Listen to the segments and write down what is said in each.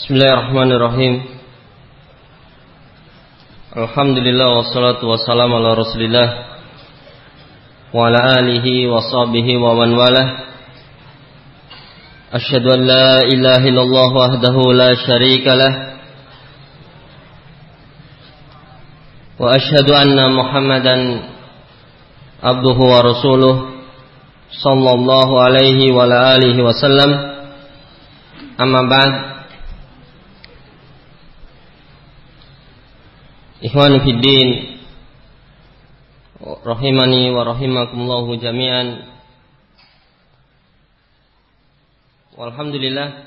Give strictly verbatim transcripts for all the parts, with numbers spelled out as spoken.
Bismillahirrahmanirrahim. Alhamdulillah wassalatu wassalamu ala Rasulillah wa ala alihi wa sahbihi wa man walah. Asyhadu an la ilaha illallah wahdahu la syarika lah wa asyhadu anna Muhammadan abduhu wa rasuluh sallallahu alaihi wa ala alihi wasallam. Amma ba'd. Ikhwan fiddin, rahimani wa rahimakumullahu jami'an. Walhamdulillah,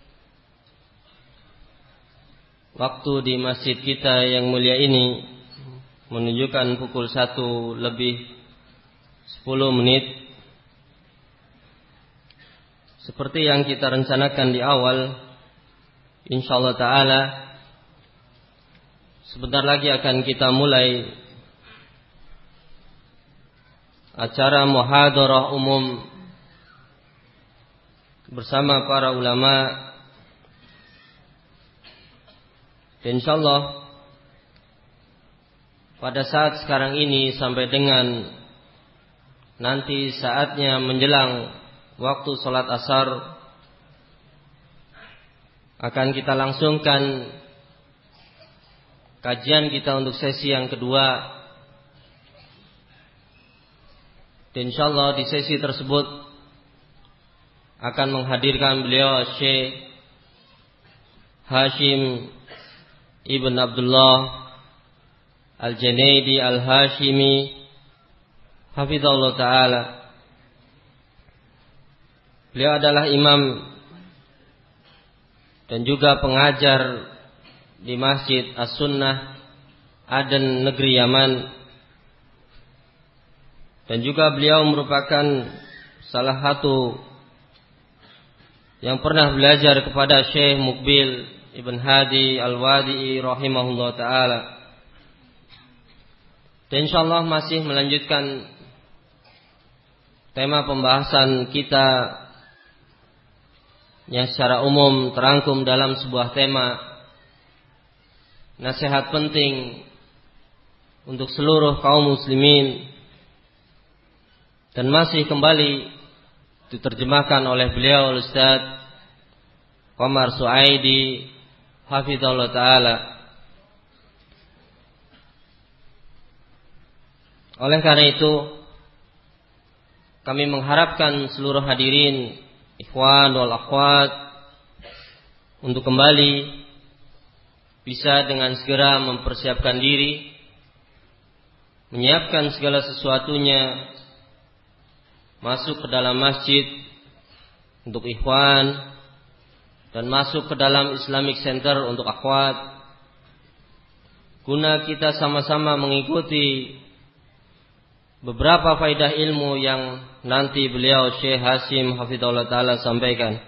waktu di masjid kita yang mulia ini menunjukkan pukul satu lebih sepuluh menit. Seperti yang kita rencanakan di awal, insyaallah ta'ala sebentar lagi akan kita mulai acara muhadarah umum bersama para ulama. Dan insyaallah pada saat sekarang ini sampai dengan nanti saatnya menjelang waktu salat asar akan kita langsungkan kajian kita untuk sesi yang kedua. Dan insyaallah di sesi tersebut akan menghadirkan beliau Syekh Hashim Ibn Abdullah Al-Junaidi Al-Hashimi hafizahullah ta'ala. Beliau adalah imam dan juga pengajar di Masjid As-Sunnah Aden negeri Yaman, dan juga beliau merupakan salah satu yang pernah belajar kepada Syekh Muqbil Ibn Hadi Al-Wadi'i rahimahullah ta'ala. Dan insyaallah masih melanjutkan tema pembahasan kita yang secara umum terangkum dalam sebuah tema nasihat penting untuk seluruh kaum muslimin, dan masih kembali diterjemahkan oleh beliau Ustaz Qamar Suaidi hafizahullah ta'ala. Oleh karena itu kami mengharapkan seluruh hadirin ikhwan wal akhwat untuk kembali bisa dengan segera mempersiapkan diri, menyiapkan segala sesuatunya, masuk ke dalam masjid untuk ikhwan dan masuk ke dalam Islamic Center untuk akhwat, guna kita sama-sama mengikuti beberapa faedah ilmu yang nanti beliau Syekh Hashim hafizahullah ta'ala sampaikan.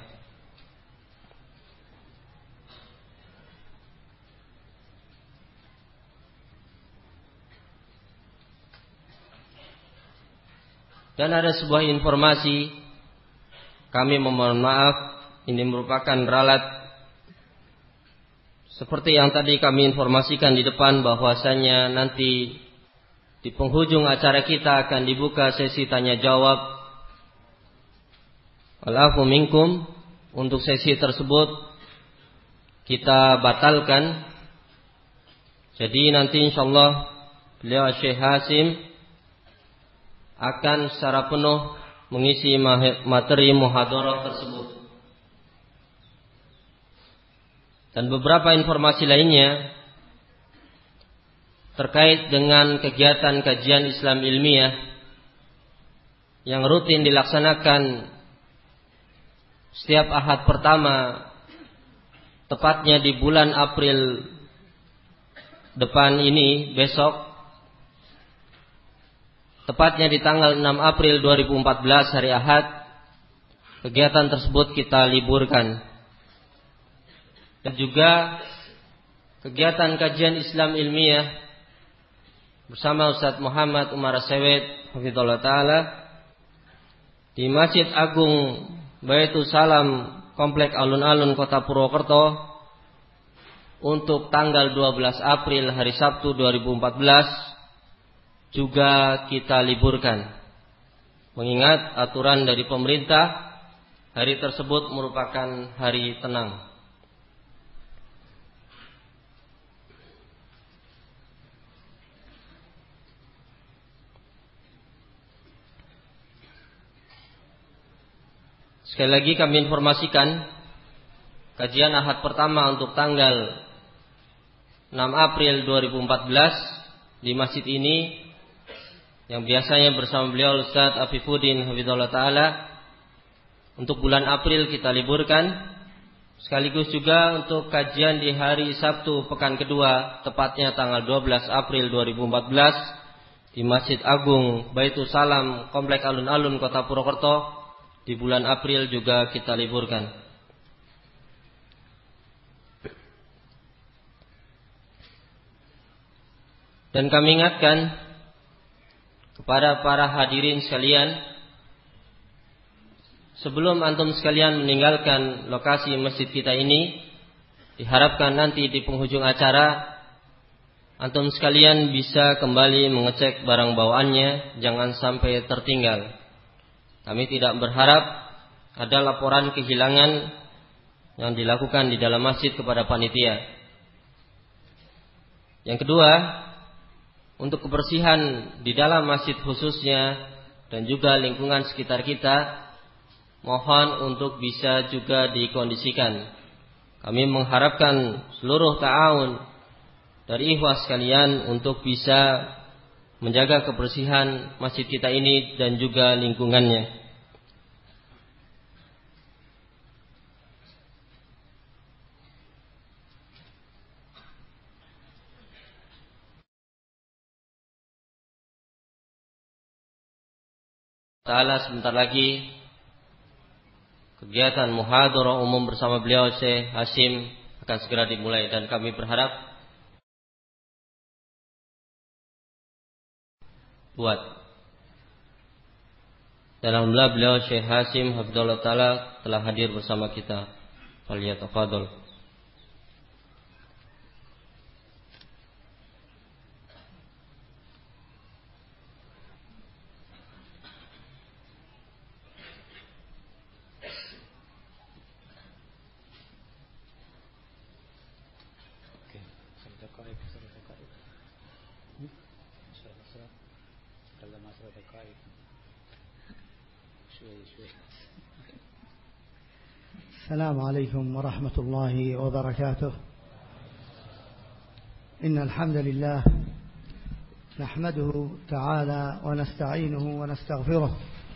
Dan ada sebuah informasi, kami memohon maaf, ini merupakan ralat seperti yang tadi kami informasikan di depan, bahwasanya nanti di penghujung acara kita akan dibuka sesi tanya jawab. Walafu minkum, untuk sesi tersebut kita batalkan. Jadi nanti insyaallah beliau Syekh Hashim akan secara penuh mengisi materi muhadarah tersebut. Dan beberapa informasi lainnya terkait dengan kegiatan kajian Islam ilmiah yang rutin dilaksanakan setiap Ahad pertama, tepatnya di bulan April depan ini, besok, tepatnya di tanggal enam April dua ribu empat belas hari Ahad, kegiatan tersebut kita liburkan. Dan juga kegiatan kajian Islam ilmiah bersama Ustaz Muhammad Umar Sewet hafizahullah ta'ala di Masjid Agung Baitul Salam Komplek Alun-Alun Kota Purwokerto untuk tanggal dua belas April hari Sabtu dua ribu empat belas juga kita liburkan. Mengingat aturan dari pemerintah, hari tersebut merupakan hari tenang. Sekali lagi kami informasikan, kajian Ahad pertama untuk tanggal enam April dua ribu empat belas di masjid ini, yang biasanya bersama beliau Ustaz Afifuddin Hafizahullah Ta'ala, untuk bulan April kita liburkan. Sekaligus juga untuk kajian di hari Sabtu pekan kedua, tepatnya tanggal dua belas April dua ribu empat belas di Masjid Agung Baitul Salam, Komplek Alun-Alun, Kota Purwokerto, di bulan April juga kita liburkan. Dan kami ingatkan kepada para hadirin sekalian, sebelum antum sekalian meninggalkan lokasi masjid kita ini, diharapkan nanti di penghujung acara antum sekalian bisa kembali mengecek barang bawaannya, jangan sampai tertinggal. Kami tidak berharap ada laporan kehilangan yang dilakukan di dalam masjid kepada panitia. Yang kedua, untuk kebersihan di dalam masjid khususnya dan juga lingkungan sekitar kita, mohon untuk bisa juga dikondisikan. Kami mengharapkan seluruh ta'awun dari ikhwah sekalian untuk bisa menjaga kebersihan masjid kita ini dan juga lingkungannya. Ta'ala sebentar lagi kegiatan muhadharah umum bersama beliau Syekh Hasyim akan segera dimulai, dan kami berharap buat. Dan alhamdulillah beliau Syekh Hasyim Hafizahullah Ta'ala telah hadir bersama kita. Falyatafadhal. السلام عليكم ورحمة الله وبركاته. إن الحمد لله نحمده تعالى ونستعينه ونستغفره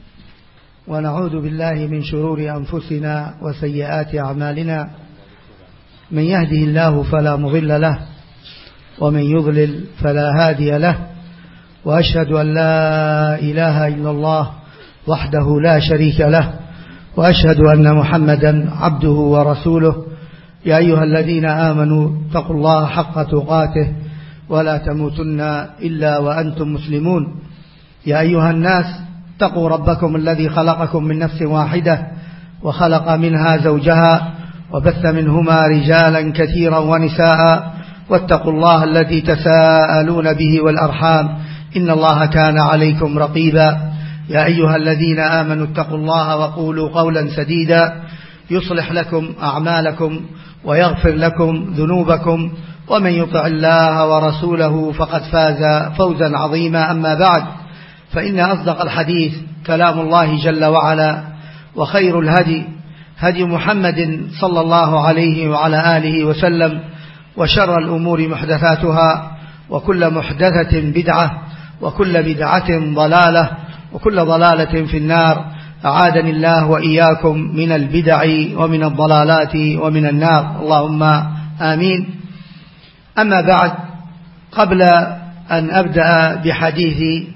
ونعوذ بالله من شرور أنفسنا وسيئات أعمالنا. من يهده الله فلا مضل له ومن يضلل فلا هادي له، وأشهد أن لا إله إلا الله وحده لا شريك له، وأشهد أن محمدا عبده ورسوله. يا أيها الذين آمنوا اتقوا الله حق تقاته ولا تموتن إلا وأنتم مسلمون. يا أيها الناس اتقوا ربكم الذي خلقكم من نفس واحدة وخلق منها زوجها وبث منهما رجالا كثيرا ونساء، واتقوا الله الذي تساءلون به والأرحام إن الله كان عليكم رقيبا. يا أيها الذين آمنوا اتقوا الله وقولوا قولا سديدا يصلح لكم أعمالكم ويغفر لكم ذنوبكم، ومن يطع الله ورسوله فقد فاز فوزا عظيما. أما بعد، فإن أصدق الحديث كلام الله جل وعلا، وخير الهدي هدي محمد صلى الله عليه وعلى آله وسلم، وشر الأمور محدثاتها، وكل محدثة بدعة، وكل بدعة ضلالة، وكل ضلالة في النار. أعاذني الله وإياكم من البدع ومن الضلالات ومن النار، اللهم آمين. أما بعد، قبل أن أبدأ بحديثي،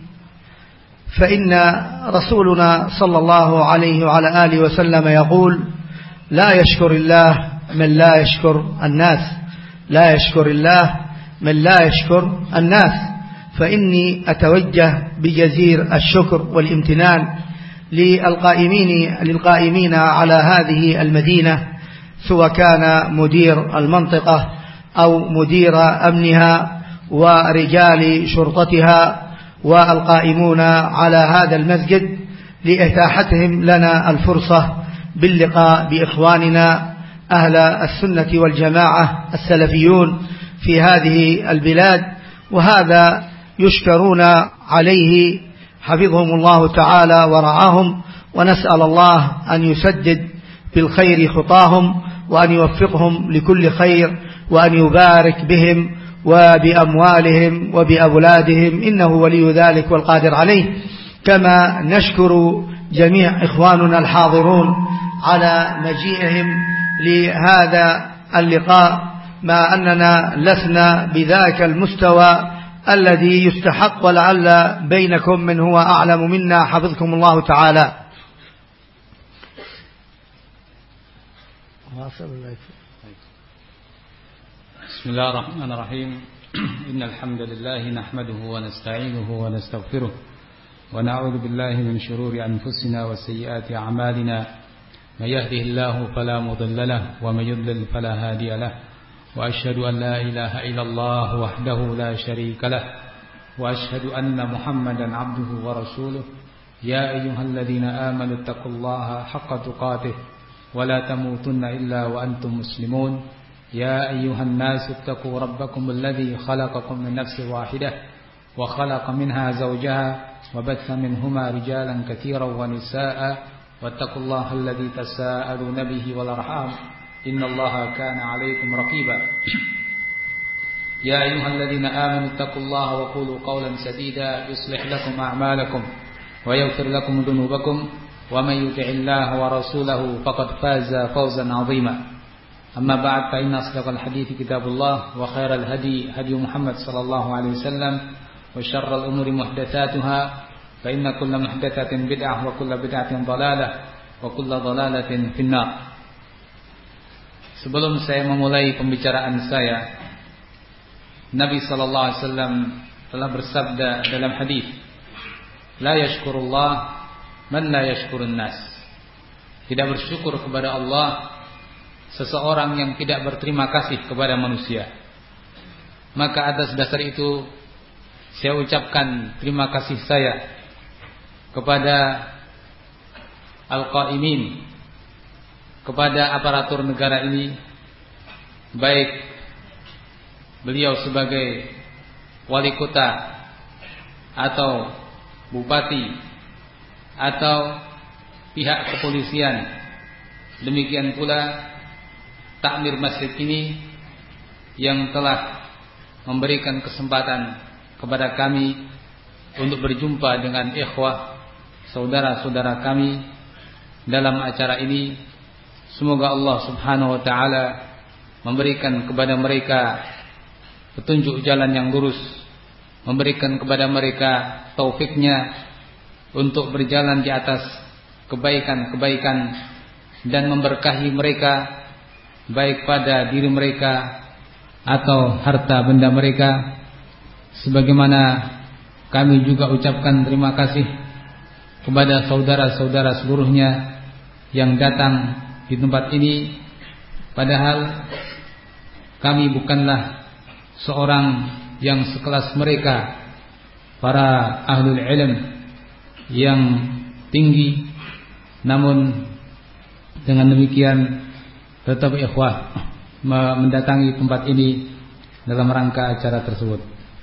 فإن رسولنا صلى الله عليه وعلى آله وسلم يقول: لا يشكر الله من لا يشكر الناس، لا يشكر الله من لا يشكر الناس. فإني أتوجه بجزير الشكر والامتنان للقائمين للقائمين على هذه المدينة، سواء كان مدير المنطقة أو مدير أمنها ورجال شرطتها والقائمون على هذا المسجد لإتاحتهم لنا الفرصة باللقاء بإخواننا أهل السنة والجماعة السلفيون في هذه البلاد، وهذا يشكرون عليه حفظهم الله تعالى ورعاهم، ونسأل الله أن يسدد بالخير خطاهم وأن يوفقهم لكل خير وأن يبارك بهم وبأموالهم وبأولادهم، إنه ولي ذلك والقادر عليه. كما نشكر جميع إخواننا الحاضرون على مجيئهم لهذا اللقاء، مع أننا لسنا بذاك المستوى الذي يستحق، ولعل بينكم من هو أعلم منا حفظكم الله تعالى. بسم الله الرحمن الرحيم. إن الحمد لله نحمده ونستعينه ونستغفره ونعوذ بالله من شرور أنفسنا وسيئات أعمالنا، من يهده الله فلا مضل له ومن يضلل فلا هادي له، وأشهد أن لا إله إلا الله وحده لا شريك له، وأشهد أن محمدا عبده ورسوله. يا أيها الذين آمنوا اتقوا الله حق تقاته ولا تموتن إلا وأنتم مسلمون. يا أيها الناس اتقوا ربكم الذي خلقكم من نفس واحدة وخلق منها زوجها وبث منهما رجالا كثيرا ونساء، واتقوا الله الذي تساءلون به والأرحام إن الله كان عليكم رقيبا. يا أيها الذين آمنوا اتقوا الله وقولوا قولا سديدا يصلح لكم أعمالكم ويغفر لكم ذنوبكم، ومن يطع الله ورسوله فقد فاز فوزا عظيما. أما بعد، فإن أصدق الحديث كتاب الله، وخير الهدي هدي محمد صلى الله عليه وسلم، وشر الأمور محدثاتها، فإن كل محدثة بدعة وكل بدعة ضلالة وكل ضلالة في النار. Sebelum saya memulai pembicaraan saya, Nabi sallallahu alaihi wasallam telah bersabda dalam hadis, "La yashkurullah man la yashkurun nas." Tidak bersyukur kepada Allah seseorang yang tidak berterima kasih kepada manusia. Maka atas dasar itu saya ucapkan terima kasih saya kepada al-qaimin, kepada aparatur negara ini, baik beliau sebagai wali kota atau bupati atau pihak kepolisian, demikian pula takmir masjid ini yang telah memberikan kesempatan kepada kami untuk berjumpa dengan ikhwah, saudara-saudara kami dalam acara ini. Semoga Allah subhanahu wa ta'ala memberikan kepada mereka petunjuk jalan yang lurus, memberikan kepada mereka taufiknya untuk berjalan di atas kebaikan-kebaikan, dan memberkahi mereka baik pada diri mereka atau harta benda mereka. Sebagaimana kami juga ucapkan terima kasih kepada saudara-saudara seluruhnya yang datang di tempat ini, padahal kami bukanlah seorang yang sekelas mereka, para ahlul ilm yang tinggi, namun dengan demikian tetap ikhwah mendatangi tempat ini dalam rangka acara tersebut.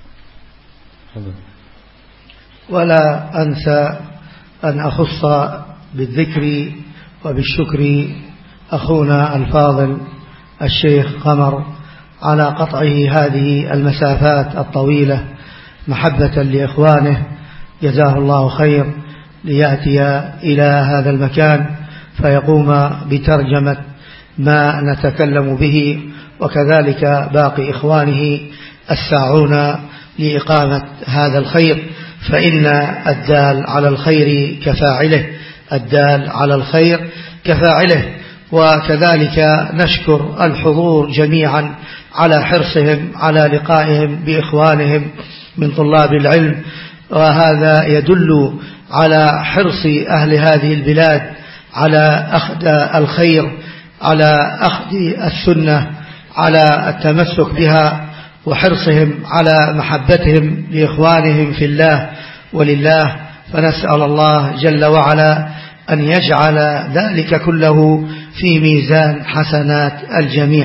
ولا أنسى أن أخص بالذكر وبالشكر أخونا الفاضل الشيخ قمر على قطعه هذه المسافات الطويلة محبة لإخوانه، جزاه الله خير، ليأتي إلى هذا المكان فيقوم بترجمة ما نتكلم به، وكذلك باقي إخوانه الساعون لإقامة هذا الخير، فإن الدال على الخير كفاعله، الدال على الخير كفاعله. وكذلك نشكر الحضور جميعا على حرصهم على لقائهم بإخوانهم من طلاب العلم، وهذا يدل على حرص أهل هذه البلاد على أخذ الخير، على أخذ السنة على التمسك بها وحرصهم على محبتهم لإخوانهم في الله ولله، فنسأل الله جل وعلا أن يجعل ذلك كله في ميزان حسنات الجميع.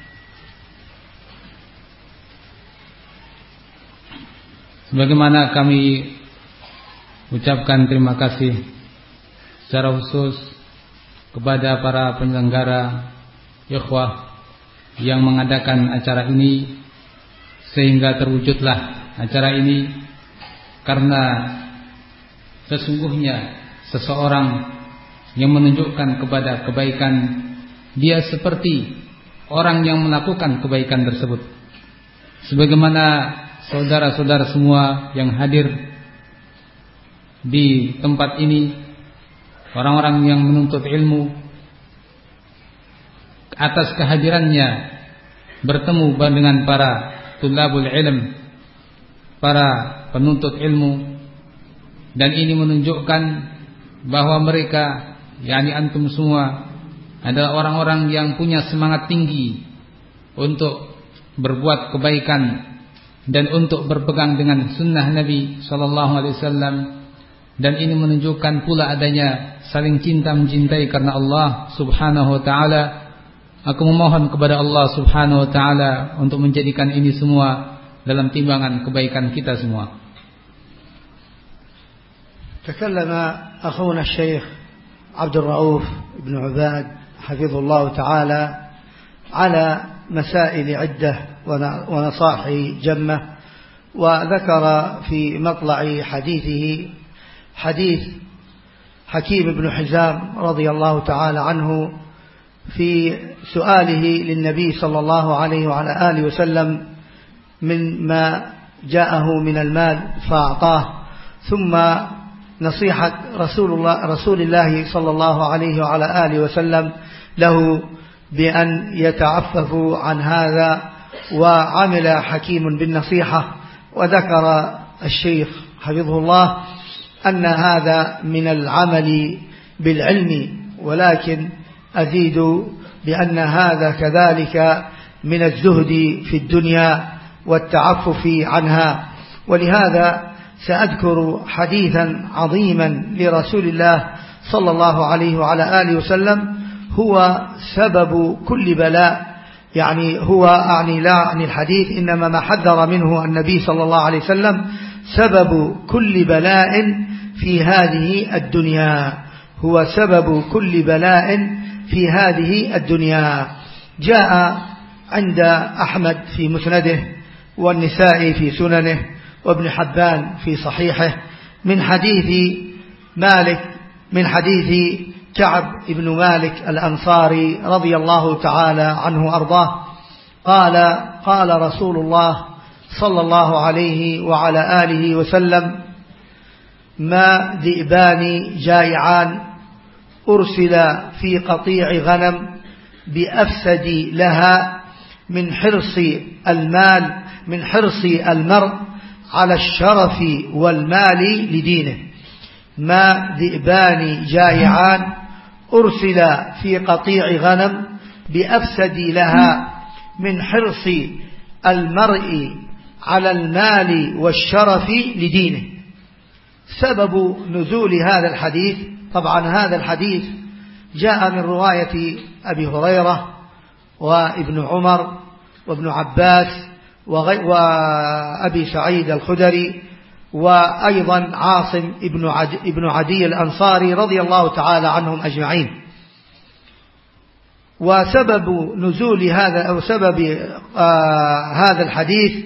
Sebagaimana kami ucapkan terima kasih secara khusus kepada para penyelenggara ikhwah yang mengadakan acara ini, sehingga terwujudlah acara ini, karena sesungguhnya seseorang yang menunjukkan kepada kebaikan, dia seperti orang yang melakukan kebaikan tersebut. Sebagaimana saudara-saudara semua yang hadir di tempat ini, orang-orang yang menuntut ilmu, atas kehadirannya bertemu dengan para tulabul ilm, para penuntut ilmu, dan ini menunjukkan bahwa mereka, yakni antum semua, adalah orang-orang yang punya semangat tinggi untuk berbuat kebaikan dan untuk berpegang dengan sunnah Nabi sallallahu alaihi wasallam. Dan ini menunjukkan pula adanya saling cinta mencintai karena Allah subhanahu wa ta'ala. Aku memohon kepada Allah subhanahu wa ta'ala untuk menjadikan ini semua dalam timbangan kebaikan kita semua. تكلم أخونا الشيخ عبد الرؤوف بن عباد حفظه الله تعالى على مسائل عدة ونصائح جمة، وذكر في مطلع حديثه حديث حكيم بن حزام رضي الله تعالى عنه في سؤاله للنبي صلى الله عليه وعلى آله وسلم من ما جاءه من المال فأعطاه، ثم نصيحة رسول الله رسول الله صلى الله عليه وعلى آله وسلم له بأن يتعففوا عن هذا، وعمل حكيم بالنصيحة. وذكر الشيخ حفظه الله أن هذا من العمل بالعلم، ولكن أزيد بأن هذا كذلك من الزهد في الدنيا والتعفف عنها. ولهذا سأذكر حديثا عظيما لرسول الله صلى الله عليه وعلى آله وسلم هو سبب كل بلاء، يعني هو أعني لا عن الحديث، إنما ما حذر منه النبي صلى الله عليه وسلم سبب كل بلاء في هذه الدنيا، هو سبب كل بلاء في هذه الدنيا. جاء عند أحمد في مسنده، والنسائي في سننه، وابن حبان في صحيحه، من حديث مالك من حديث كعب بن مالك الأنصاري رضي الله تعالى عنه أرضاه قال قال رسول الله صلى الله عليه وعلى آله وسلم: ما ذئبان جائعان أرسل في قطيع غنم بأفسد لها من حرص المال من حرص المرء على الشرف والمال لدينه. ما ذئبان جائعان أرسل في قطيع غنم بأفسد لها من حرص المرء على المال والشرف لدينه. سبب نزول هذا الحديث، طبعا هذا الحديث جاء من رواية أبي هريرة وابن عمر وابن عباس وأبي سعيد الخدري، وأيضا عاصم ابن عدي, ابن عدي الأنصاري رضي الله تعالى عنهم أجمعين. وسبب نزول هذا أو سبب آه هذا الحديث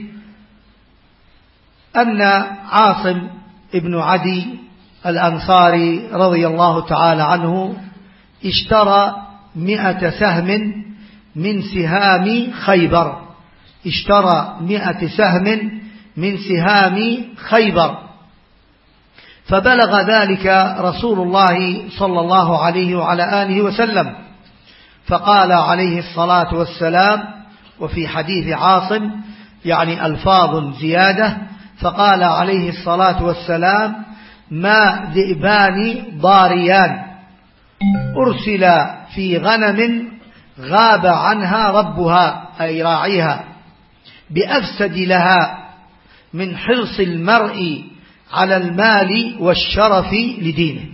أن عاصم ابن عدي الأنصاري رضي الله تعالى عنه اشترى مئة سهم من سهام خيبر اشترى مئة سهم من سهام خيبر فبلغ ذلك رسول الله صلى الله عليه وعلى آله وسلم، فقال عليه الصلاة والسلام، وفي حديث عاصم يعني ألفاظ زيادة، فقال عليه الصلاة والسلام: ما ذئبان ضاريان أرسل في غنم غاب عنها ربها أي راعيها بأفسد لها من حرص المرء على المال والشرف لدينه.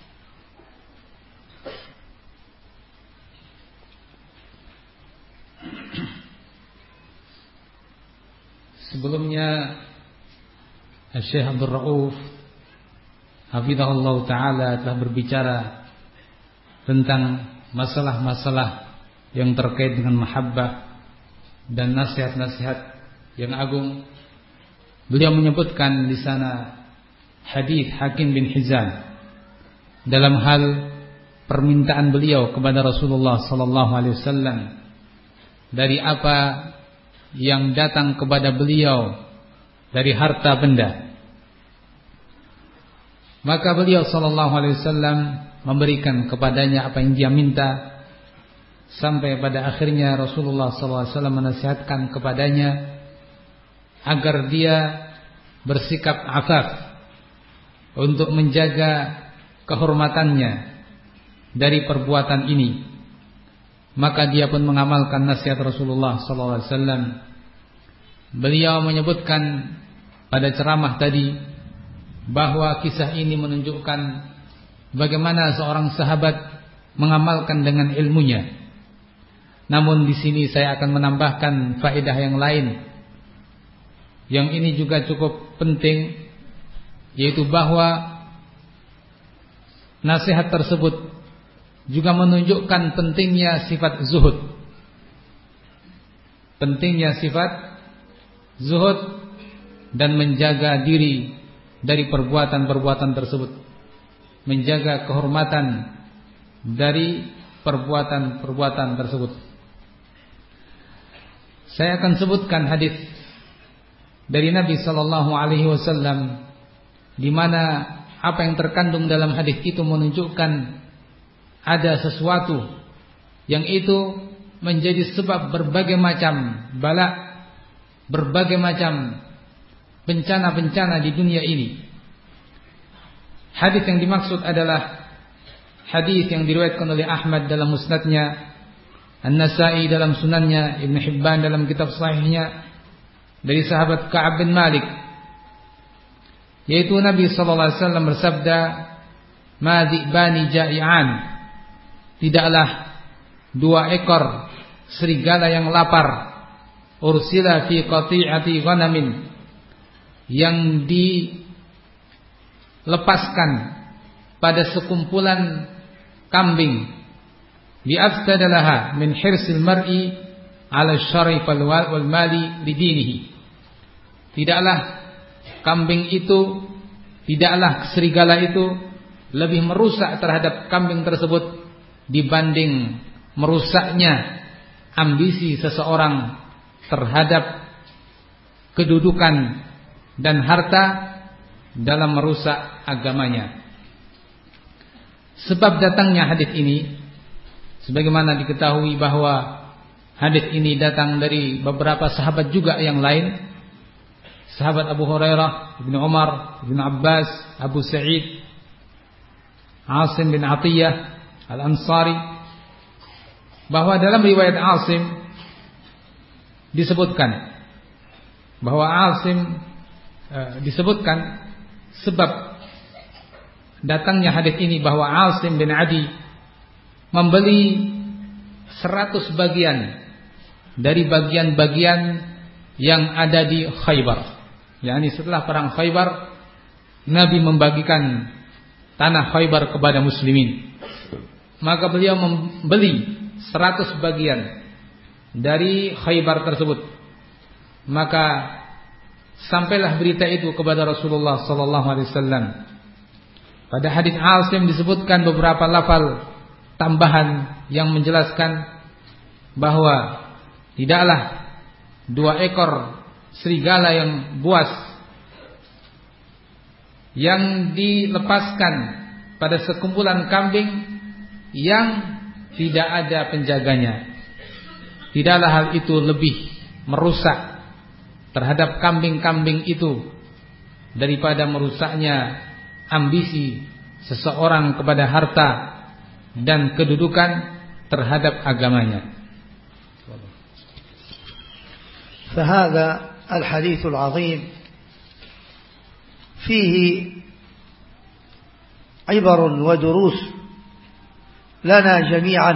Sebelumnya Syekh Abdul Rauf hafizahullah taala telah berbicara tentang masalah-masalah yang terkait dengan mahabbah dan nasihat-nasihat yang agung. Beliau menyebutkan di sana hadis Hakim bin Hizam dalam hal permintaan beliau kepada Rasulullah sallallahu alaihi wasallam dari apa yang datang kepada beliau dari harta benda. Maka beliau sallallahu alaihi wasallam memberikan kepadanya apa yang dia minta, sampai pada akhirnya Rasulullah sallallahu alaihi wasallam menasihatkan kepadanya agar dia bersikap afaf untuk menjaga kehormatannya dari perbuatan ini. Maka dia pun mengamalkan nasihat Rasulullah sallallahu alaihi wasallam. Beliau menyebutkan pada ceramah tadi bahwa kisah ini menunjukkan bagaimana seorang sahabat mengamalkan dengan ilmunya. Namun di sini saya akan menambahkan faedah yang lain yang ini juga cukup penting, yaitu bahwa nasihat tersebut juga menunjukkan pentingnya sifat zuhud. Pentingnya sifat zuhud dan menjaga diri dari perbuatan-perbuatan tersebut, menjaga kehormatan dari perbuatan-perbuatan tersebut. Saya akan sebutkan hadis dari Nabi sallallahu alaihi wasallam di mana apa yang terkandung dalam hadis itu menunjukkan ada sesuatu yang itu menjadi sebab berbagai macam bala, berbagai macam bencana-bencana di dunia ini. Hadis yang dimaksud adalah hadis yang diriwayatkan oleh Ahmad dalam musnadnya, An-Nasa'i dalam sunannya, Ibn Hibban dalam kitab sahihnya, dari sahabat Ka'ab bin Malik, yaitu Nabi sallallahu alaihi wasallam bersabda, "Ma dhi'bani ja'i'an." Tidaklah dua ekor serigala yang lapar, ursila fi qati'ati ghanamin, yang dilepaskan pada sekumpulan kambing, bi afsadalaha min hirsil mar'i ala syarif wal mali lidinihi. Tidaklah kambing itu, tidaklah serigala itu lebih merusak terhadap kambing tersebut dibanding merusaknya ambisi seseorang terhadap kedudukan dan harta dalam merusak agamanya. Sebab datangnya hadis ini, sebagaimana diketahui bahwa hadis ini datang dari beberapa sahabat juga yang lain. Sahabat Abu Hurairah, Ibnu Umar, Ibnu Abbas, Abu Sa'id, Asim bin Atiyah Al-Ansari, bahwa dalam riwayat Asim disebutkan bahwa Asim e, disebutkan sebab datangnya hadis ini bahwa Asim bin Adi membeli seratus bagian dari bagian-bagian yang ada di Khaybar. yakni setelah perang Khaybar, Nabi membagikan tanah Khaybar kepada muslimin. Maka beliau membeli seratus bagian dari Khaybar tersebut. Maka sampailah berita itu kepada Rasulullah sallallahu alaihi wasallam. Pada hadis Asim disebutkan beberapa lafal tambahan yang menjelaskan bahwa tidaklah dua ekor serigala yang buas yang dilepaskan pada sekumpulan kambing yang tidak ada penjaganya, tidaklah hal itu lebih merusak terhadap kambing-kambing itu daripada merusaknya ambisi seseorang kepada harta dan kedudukan terhadap agamanya. فهذا الحديث العظيم فيه عبر ودروس لنا جميعا.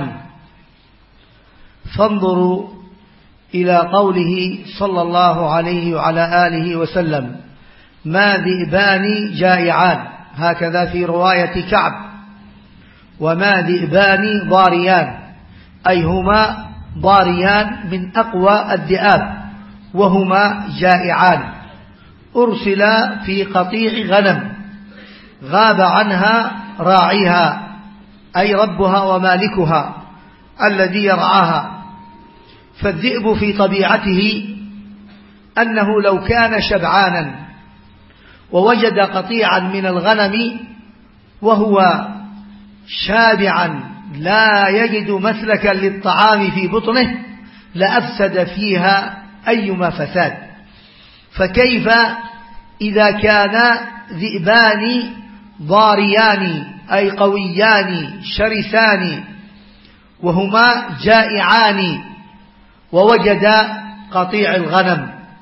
فانظروا إلى قوله صلى الله عليه وعلى آله وسلم: ما ذئبان جائعان، هكذا في رواية كعب، وما ذئبان ضاريان، أي هما ضاريان من أقوى الذئاب، وهما جائعان أرسلا في قطيع غنم غاب عنها راعيها، أي ربها ومالكها الذي يرعاها. فالذئب في طبيعته أنه لو كان شبعانا ووجد قطيعا من الغنم وهو شابعا لا يجد مسلكا للطعام في بطنه لأفسد فيها أيما فساد. فكيف إذا كان ذئبان ضاريان أي قويان شرسان وهما جائعان ووجد قطيع الغنم،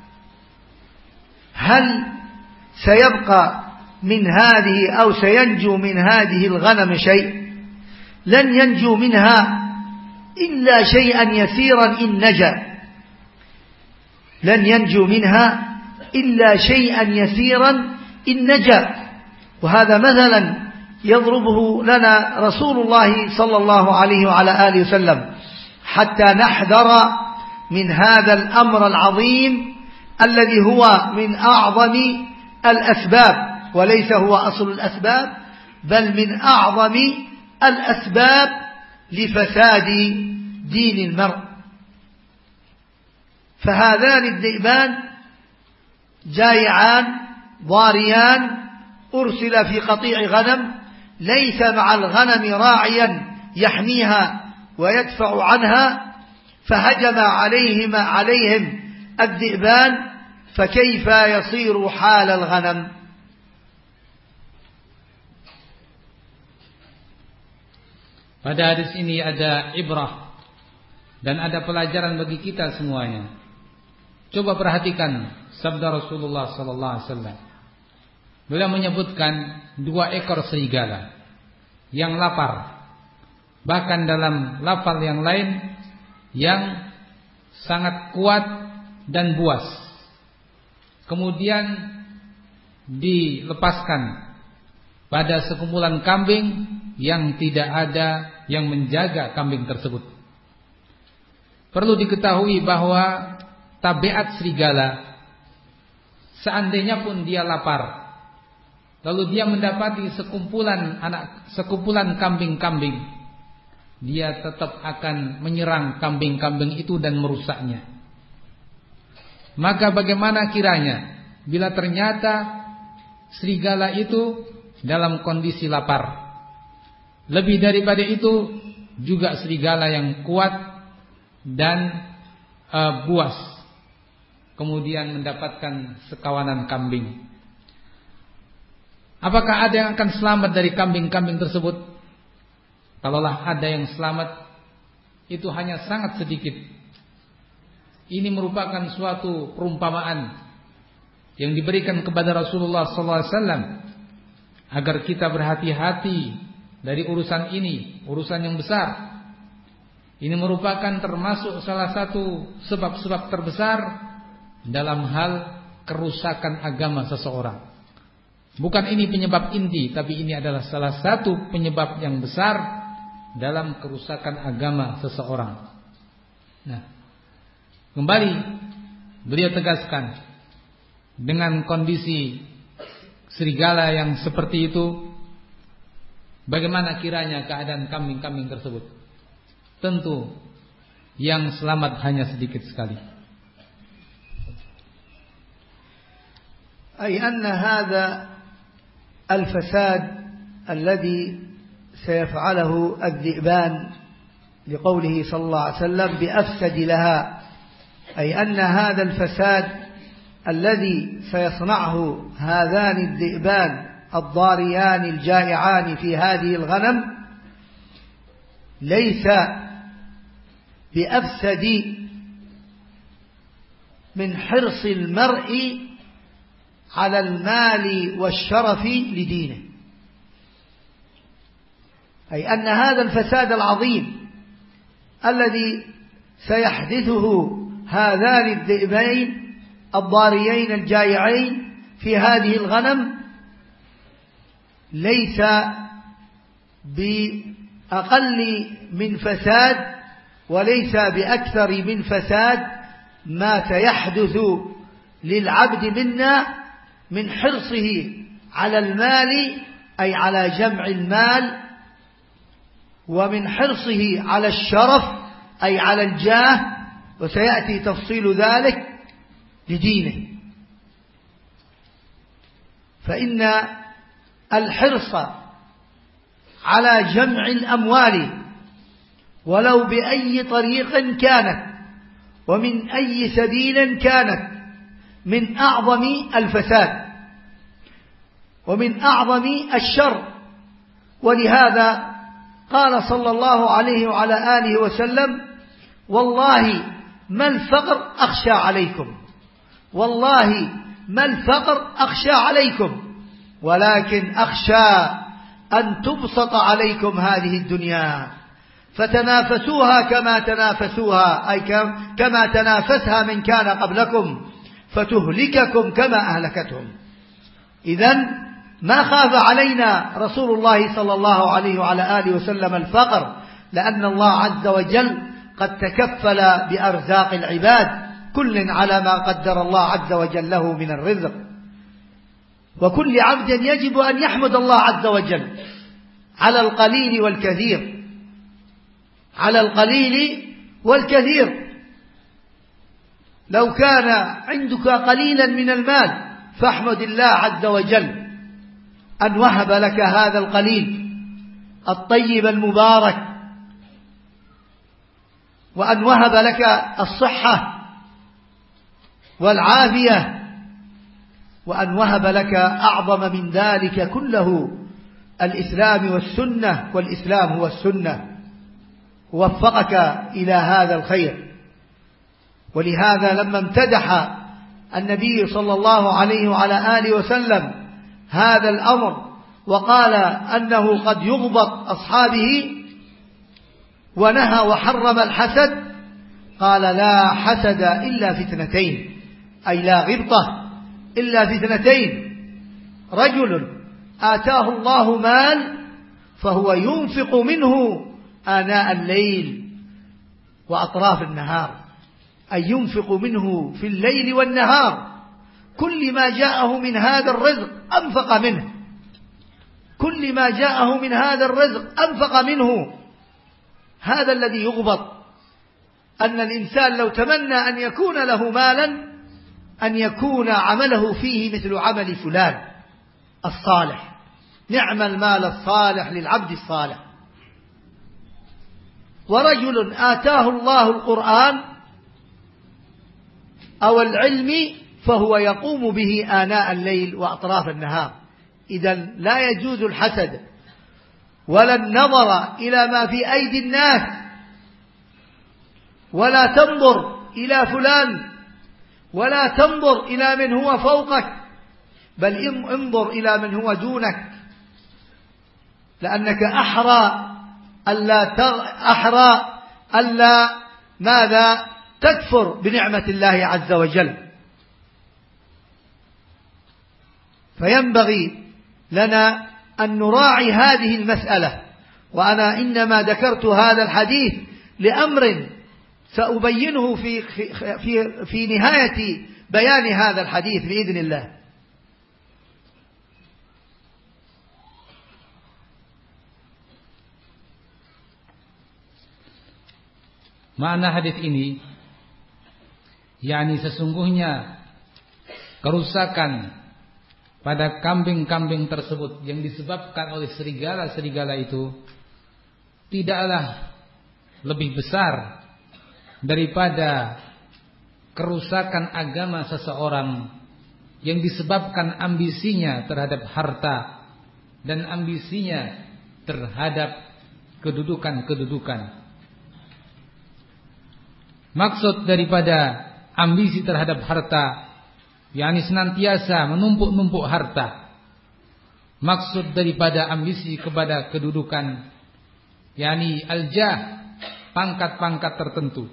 هل سيبقى من هذه أو سينجو من هذه الغنم شيء؟ لن ينجو منها إلا شيئا يسيرا إن نجا، لن ينجو منها إلا شيئا يسيرا إن نجا. وهذا مثلا يضربه لنا رسول الله صلى الله عليه وعلى آله وسلم حتى نحذر من هذا الأمر العظيم الذي هو من أعظم الأسباب، وليس هو أصل الأسباب، بل من أعظم الأسباب لفساد دين المرء. فهذان الذئبان جائعان ضاريان أرسل في قطيع غنم، ليس مع الغنم راعيا يحميها ويدفع عنها، فهجم عليهما عليهم الذئبان، فكيف يصير حال الغنم؟ Pada hadis ini ada ibrah dan ada pelajaran bagi kita semuanya. Coba perhatikan sabda Rasulullah sallallahu alaihi wasallam. Beliau menyebutkan dua ekor serigala yang lapar. Bahkan dalam lafal yang lain yang sangat kuat dan buas. Kemudian dilepaskan pada sekumpulan kambing yang tidak ada yang menjaga kambing tersebut. Perlu diketahui bahwa tabiat serigala, seandainya pun dia lapar, lalu dia mendapati sekumpulan anak sekumpulan kambing-kambing, dia tetap akan menyerang kambing-kambing itu dan merusaknya. Maka bagaimana kiranya bila ternyata serigala itu dalam kondisi lapar? Lebih daripada itu juga serigala yang kuat dan uh, buas, kemudian mendapatkan sekawanan kambing. Apakah ada yang akan selamat dari kambing-kambing tersebut? Kalaulah ada yang selamat, itu hanya sangat sedikit. Ini merupakan suatu perumpamaan yang diberikan kepada Rasulullah sallallahu alaihi wasallam agar kita berhati-hati dari urusan ini, urusan yang besar. Ini merupakan termasuk salah satu sebab-sebab terbesar dalam hal kerusakan agama seseorang. Bukan ini penyebab inti, tapi ini adalah salah satu penyebab yang besar dalam kerusakan agama seseorang. Nah, kembali beliau tegaskan, dengan kondisi serigala yang seperti itu, bagaimana kiranya keadaan kambing-kambing tersebut? Tentu yang selamat hanya sedikit sekali. أي أن هذا الفساد الذي سيفعله الذئبان لقوله صلى الله عليه وسلم بأفسد لها، أي أن هذا الفساد الذي سيصنعه هذان الذئبان الضاريان الجائعان في هذه الغنم ليس بأفسد من حرص المرء على المال والشرف لدينه، أي أن هذا الفساد العظيم الذي سيحدثه هذان الذئبين الضاريين الجائعين في هذه الغنم ليس بأقل من فساد وليس بأكثر من فساد ما سيحدث للعبد منا من حرصه على المال، أي على جمع المال، ومن حرصه على الشرف أي على الجاه، وسيأتي تفصيل ذلك لدينه. فإن الحرص على جمع الأموال ولو بأي طريق كانت ومن أي سبيل كانت من أعظم الفساد ومن أعظم الشر. ولهذا قال صلى الله عليه وعلى آله وسلم: والله ما الفقر أخشى عليكم، والله ما الفقر أخشى عليكم، ولكن أخشى أن تبسط عليكم هذه الدنيا فتنافسوها كما تنافسوها، أي كما تنافسها من كان قبلكم، فتهلككم كما أهلكتهم. إذن ما خاف علينا رسول الله صلى الله عليه وعلى آله وسلم الفقر، لأن الله عز وجل قد تكفل بأرزاق العباد، كل على ما قدر الله عز وجل له من الرزق. وكل عبد يجب أن يحمد الله عز وجل على القليل والكثير، على القليل والكثير. لو كان عندك قليلا من المال فاحمد الله عز وجل أن وهب لك هذا القليل الطيب المبارك، وأن وهب لك الصحة والعافية، وأن وهب لك أعظم من ذلك كله الإسلام والسنة، والإسلام هو السنة، ووفقك إلى هذا الخير. ولهذا لما امتدح النبي صلى الله عليه وعلى آله وسلم هذا الأمر وقال أنه قد يغبط أصحابه ونهى وحرم الحسد، قال: لا حسد إلا في اثنتين، أي لا غبطة إلا في اثنتين: رجل آتاه الله مال فهو ينفق منه آناء الليل وأطراف النهار، أي ينفق منه في الليل والنهار، كل ما جاءه من هذا الرزق أنفق منه، كل ما جاءه من هذا الرزق أنفق منه. هذا الذي يغبط، أن الإنسان لو تمنى أن يكون له مالا أن يكون عمله فيه مثل عمل فلان الصالح، نعم المال الصالح للعبد الصالح. ورجل آتاه الله القرآن أو العلم فهو يقوم به آناء الليل وأطراف النهار. إذن لا يجوز الحسد ولا النظر إلى ما في أيدي الناس، ولا تنظر إلى فلان، ولا تنظر إلى من هو فوقك، بل انظر إلى من هو دونك، لأنك أحرى ألا تغ... أحرى ألا ماذا تكفر بنعمة الله عز وجل. فينبغي لنا أن نراعي هذه المسألة. وأنا إنما ذكرت هذا الحديث لأمر سأبينه في في في نهاية بيان هذا الحديث بإذن الله. Makna hadis ini, yakni sesungguhnya kerusakan pada kambing-kambing tersebut yang disebabkan oleh serigala-serigala itu tidaklah lebih besar daripada kerusakan agama seseorang yang disebabkan ambisinya terhadap harta dan ambisinya terhadap kedudukan-kedudukan. Maksud daripada ambisi terhadap harta, yakni senantiasa menumpuk-numpuk harta. Maksud daripada ambisi kepada kedudukan, yakni al-jah, pangkat-pangkat tertentu.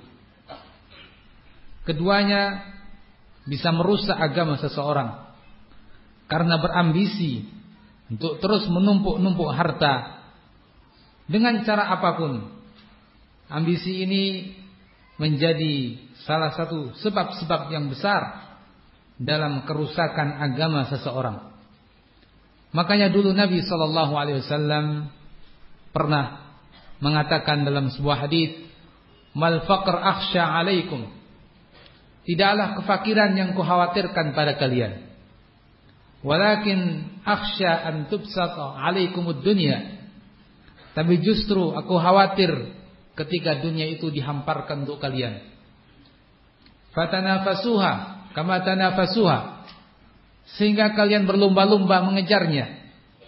Keduanya bisa merusak agama seseorang karena berambisi untuk terus menumpuk-numpuk harta dengan cara apapun. Ambisi ini menjadi salah satu sebab-sebab yang besar dalam kerusakan agama seseorang. Makanya dulu Nabi sallallahu alaihi wasallam pernah mengatakan dalam sebuah hadis, "Mal faqr akhsha 'alaikum." Tidaklah kefakiran yang kukhawatirkan pada kalian. Walakin akhsha an tubsata 'alaikumud dunya. Tapi justru aku khawatir ketika dunia itu dihamparkan untuk kalian. Fatanafasuha kama tanafasuha, sehingga kalian berlomba-lomba mengejarnya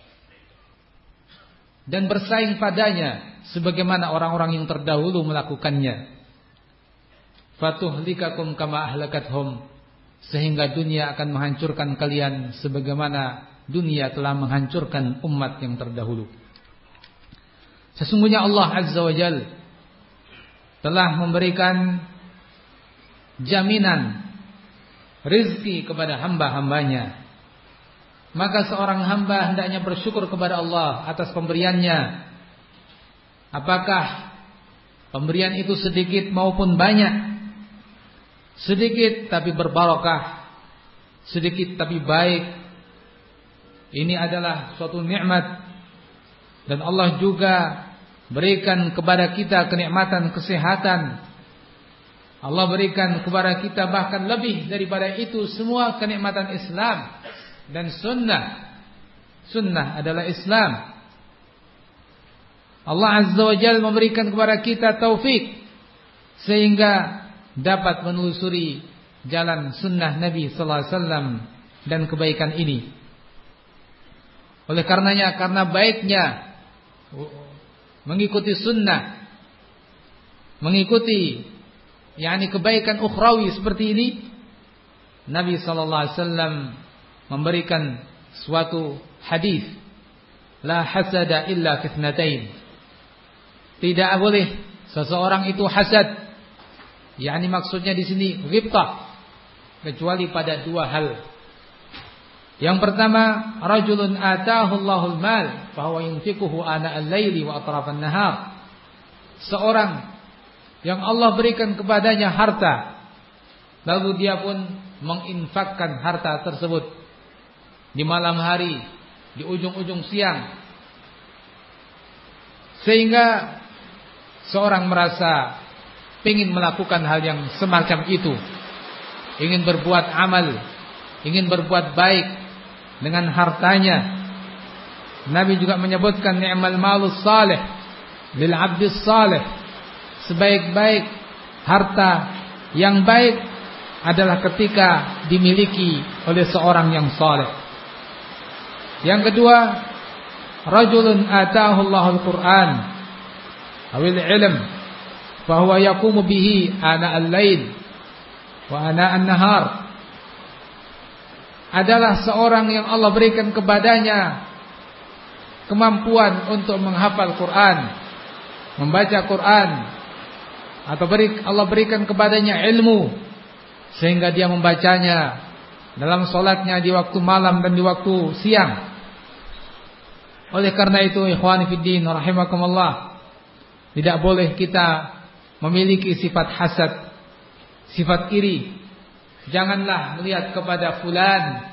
dan bersaing padanya sebagaimana orang-orang yang terdahulu melakukannya. Fatuhlikakum kama ahlakathum, sehingga dunia akan menghancurkan kalian sebagaimana dunia telah menghancurkan umat yang terdahulu. Sesungguhnya Allah Azza wa Jalla telah memberikan jaminan rizki kepada hamba-hambanya. Maka seorang hamba hendaknya bersyukur kepada Allah atas pemberiannya. Apakah pemberian itu sedikit maupun banyak, sedikit tapi berbarokah, sedikit tapi baik, ini adalah suatu nikmat. Dan Allah juga berikan kepada kita kenikmatan kesehatan. Allah berikan kepada kita bahkan lebih daripada itu semua kenikmatan Islam dan sunnah. Sunnah adalah Islam. Allah Azza wa Jalla memberikan kepada kita taufik sehingga dapat menelusuri jalan sunnah Nabi sallallahu alaihi wasallam dan kebaikan ini. Oleh karenanya, karena baiknya mengikuti sunnah, mengikuti yakni kebaikan ukhrawi seperti ini, Nabi sallallahu alaihi wasallam memberikan suatu hadis, la hasada illa fitnatain. Tidak boleh seseorang itu hasad, yakni maksudnya di sini ghibtah, kecuali pada dua hal. Yang pertama, rajulun ataahu Allahul mal fa huwa yunfiquhu ana al-laili wa atrafan nahar. Seorang yang Allah berikan kepadanya harta, lalu dia pun menginfakkan harta tersebut di malam hari, di ujung-ujung siang, sehingga seorang merasa ingin melakukan hal yang semacam itu, ingin berbuat amal, ingin berbuat baik dengan hartanya. Nabi juga menyebutkan ni'mal malus salih lil abdis salih. Sebaik-baik harta yang baik adalah ketika dimiliki oleh seorang yang saleh. Yang kedua, rajulun ataahu Allahul Qur'an awil ilm fa huwa yaqumu bihi ana al-lail wa ana an-nahar. Adalah seorang yang Allah berikan kepadanya kemampuan untuk menghafal Quran, membaca Quran, atau beri, Allah berikan kepadanya ilmu sehingga dia membacanya dalam solatnya di waktu malam dan di waktu siang. Oleh karena itu, ikhwani fiddin rahimakumullah, tidak boleh kita memiliki sifat hasad, sifat iri. Janganlah melihat kepada fulan,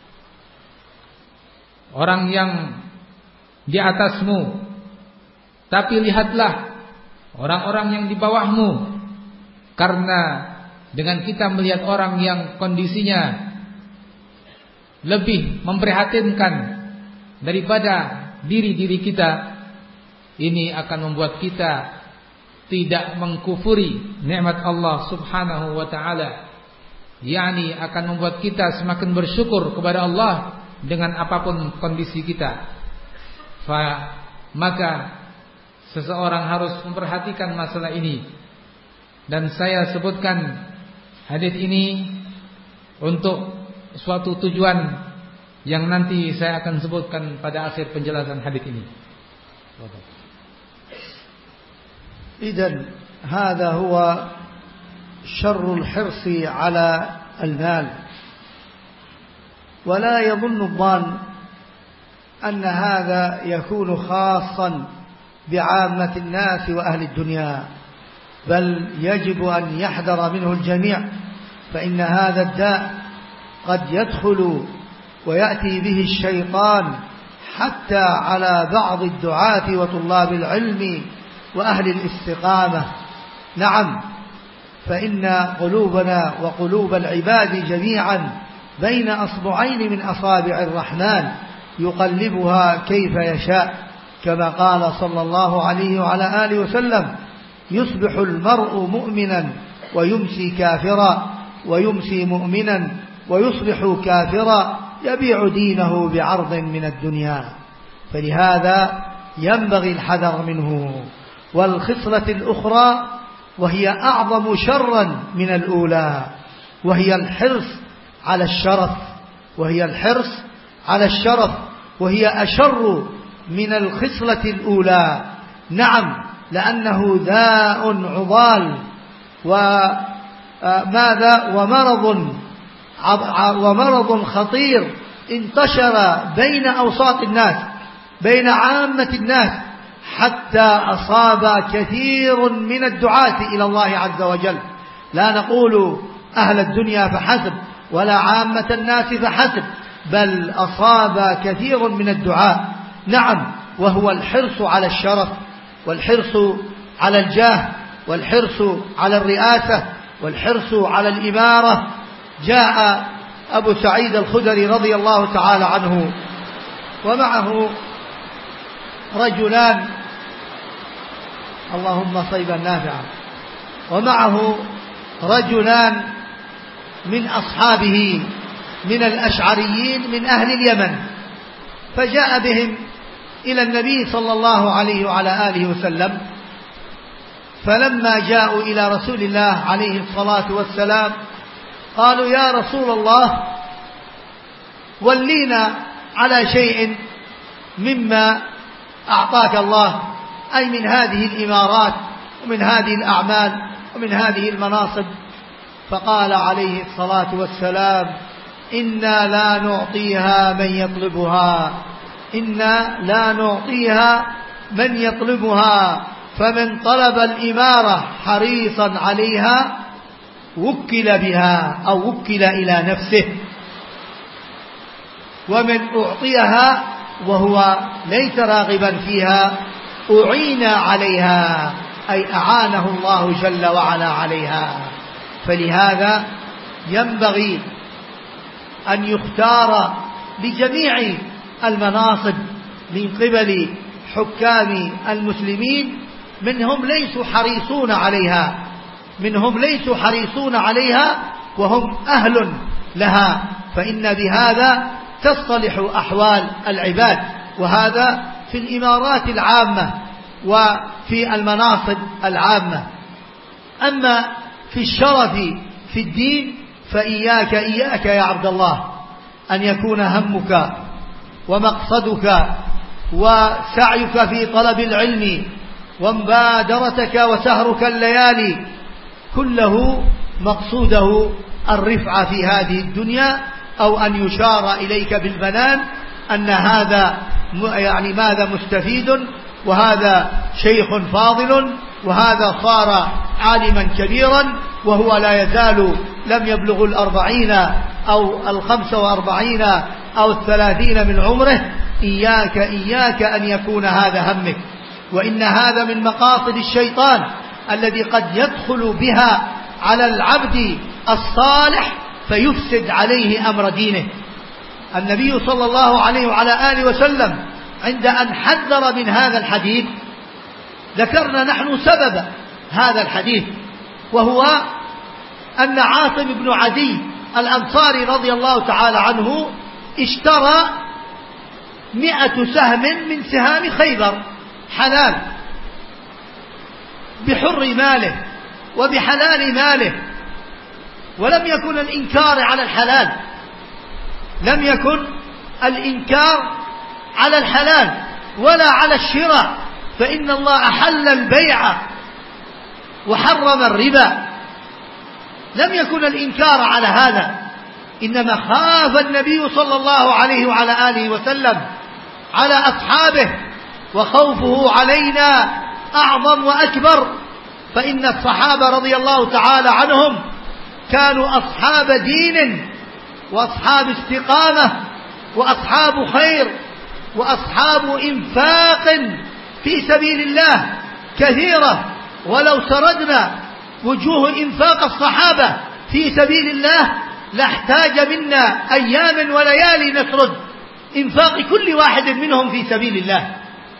orang yang di atasmu, tapi lihatlah orang-orang yang di bawahmu. Karena dengan kita melihat orang yang kondisinya lebih memprihatinkan daripada diri-diri kita, ini akan membuat kita tidak mengkufuri nikmat Allah Subhanahu wa taala, yakni akan membuat kita semakin bersyukur kepada Allah dengan apapun kondisi kita. Fa, maka seseorang harus memperhatikan masalah ini. Dan saya sebutkan hadis ini untuk suatu tujuan yang nanti saya akan sebutkan pada akhir penjelasan hadis ini. إذن هذا هو شر الحرص على المال، ولا يظن الظان أن هذا يكون خاصا بعامة الناس وأهل الدنيا، بل يجب أن يحذر منه الجميع، فإن هذا الداء قد يدخل ويأتي به الشيطان حتى على بعض الدعاة وطلاب العلم وأهل الاستقامة. نعم، فإن قلوبنا وقلوب العباد جميعا بين أصبعين من أصابع الرحمن يقلبها كيف يشاء، كما قال صلى الله عليه وعلى آله وسلم: يصبح المرء مؤمنا ويمسي كافرا، ويمسي مؤمنا ويصبح كافرا، يبيع دينه بعرض من الدنيا. فلهذا ينبغي الحذر منه. والخصلة الأخرى وهي أعظم شرا من الأولى، وهي الحرص على الشرف، وهي الحرص على الشرف وهي أشر من الخصلة الأولى. نعم، لأنه داء عضال وماذا ومرض ومرض خطير انتشر بين أوساط الناس، بين عامة الناس، حتى أصاب كثير من الدعاة إلى الله عز وجل. لا نقول أهل الدنيا فحسب ولا عامة الناس فحسب، بل أصاب كثير من الدعاة. نعم، وهو الحرص على الشرف، والحرص على الجاه، والحرص على الرئاسة، والحرص على الإمارة. جاء أبو سعيد الخدري رضي الله تعالى عنه ومعه رجلان، اللهم صيبا نافعا، ومعه رجلان من أصحابه من الأشعريين من أهل اليمن، فجاء بهم إلى النبي صلى الله عليه وعلى آله وسلم. فلما جاءوا إلى رسول الله عليه الصلاة والسلام قالوا: يا رسول الله، ولينا على شيء مما أعطاك الله، أي من هذه الإمارات ومن هذه الأعمال ومن هذه المناصب. فقال عليه الصلاة والسلام: إنا لا نعطيها من يطلبها، إنا لا نعطيها من يطلبها، فمن طلب الإمارة حريصا عليها وكل بها أو وكل إلى نفسه، ومن أعطيها وهو ليس راغبا فيها أعين عليها، أي أعانه الله جل وعلا عليها. فلهذا ينبغي أن يختار لجميع المناصب من قبل حكام المسلمين منهم ليسوا حريصون عليها، منهم ليسوا حريصون عليها وهم أهل لها، فإن بهذا تصلح أحوال العباد، وهذا في الإمارات العامة وفي المناصب العامة. أما في الشرف في الدين فإياك إياك يا عبد الله أن يكون همك ومقصدك وسعيك في طلب العلم ومبادرتك وسهرك الليالي كله مقصوده الرفعة في هذه الدنيا، أو أن يشار إليك بالبنان أن هذا يعني ماذا مستفيد، وهذا شيخ فاضل، وهذا صار عالما كبيرا، وهو لا يزال لم يبلغ الأربعين أو الخمس وأربعين أو الثلاثين من عمره. إياك إياك أن يكون هذا همك، وإن هذا من مقاصد الشيطان الذي قد يدخل بها على العبد الصالح فيفسد عليه أمر دينه. النبي صلى الله عليه وعلى آله وسلم عند أن حذر من هذا الحديث ذكرنا نحن سبب هذا الحديث، وهو أن عاصم بن عدي الأنصاري رضي الله تعالى عنه اشترى مئة سهم من سهام خيبر حلال بحر ماله، وبحلال ماله، ولم يكن الإنكار على الحلال، لم يكن الإنكار على الحلال ولا على الشراء، فإن الله أحل البيع وحرم الربا، لم يكن الإنكار على هذا، إنما خاف النبي صلى الله عليه وعلى آله وسلم على أصحابه، وخوفه علينا أعظم وأكبر، فإن الصحابة رضي الله تعالى عنهم كانوا أصحاب دين وأصحاب استقامة وأصحاب خير وأصحاب إنفاق في سبيل الله كثيرة، ولو سردنا وجوه إنفاق الصحابة في سبيل الله لاحتاج منا أيام وليالي نسرد إنفاق كل واحد منهم في سبيل الله.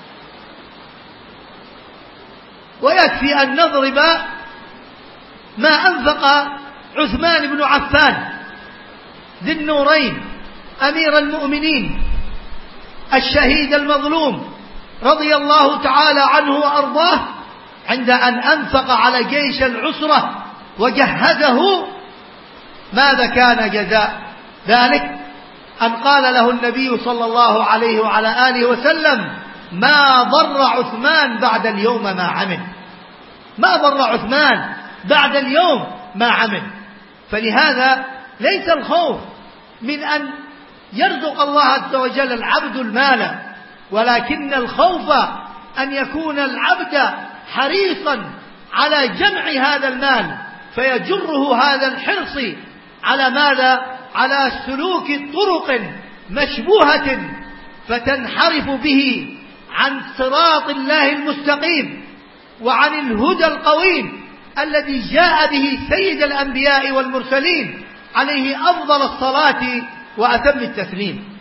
ويكفي أن نضرب ما أنفق عثمان بن عفان ذي النورين أمير المؤمنين الشهيد المظلوم رضي الله تعالى عنه وأرضاه، عند أن أنفق على جيش العسرة وجهزه، ماذا كان جزاء ذلك؟ أن قال له النبي صلى الله عليه وعلى آله وسلم: ما ضر عثمان بعد اليوم ما عمل، ما ضر عثمان بعد اليوم ما عمل. فلهذا ليس الخوف من أن يرزق الله عز وجل العبد المال، ولكن الخوف أن يكون العبد حريصا على جمع هذا المال، فيجره هذا الحرص على ماذا؟ على سلوك طرق مشبوهة فتنحرف به عن صراط الله المستقيم وعن الهدى القويم الذي جاء به سيد الأنبياء والمرسلين عليه أفضل الصلاة وأتم التسليم.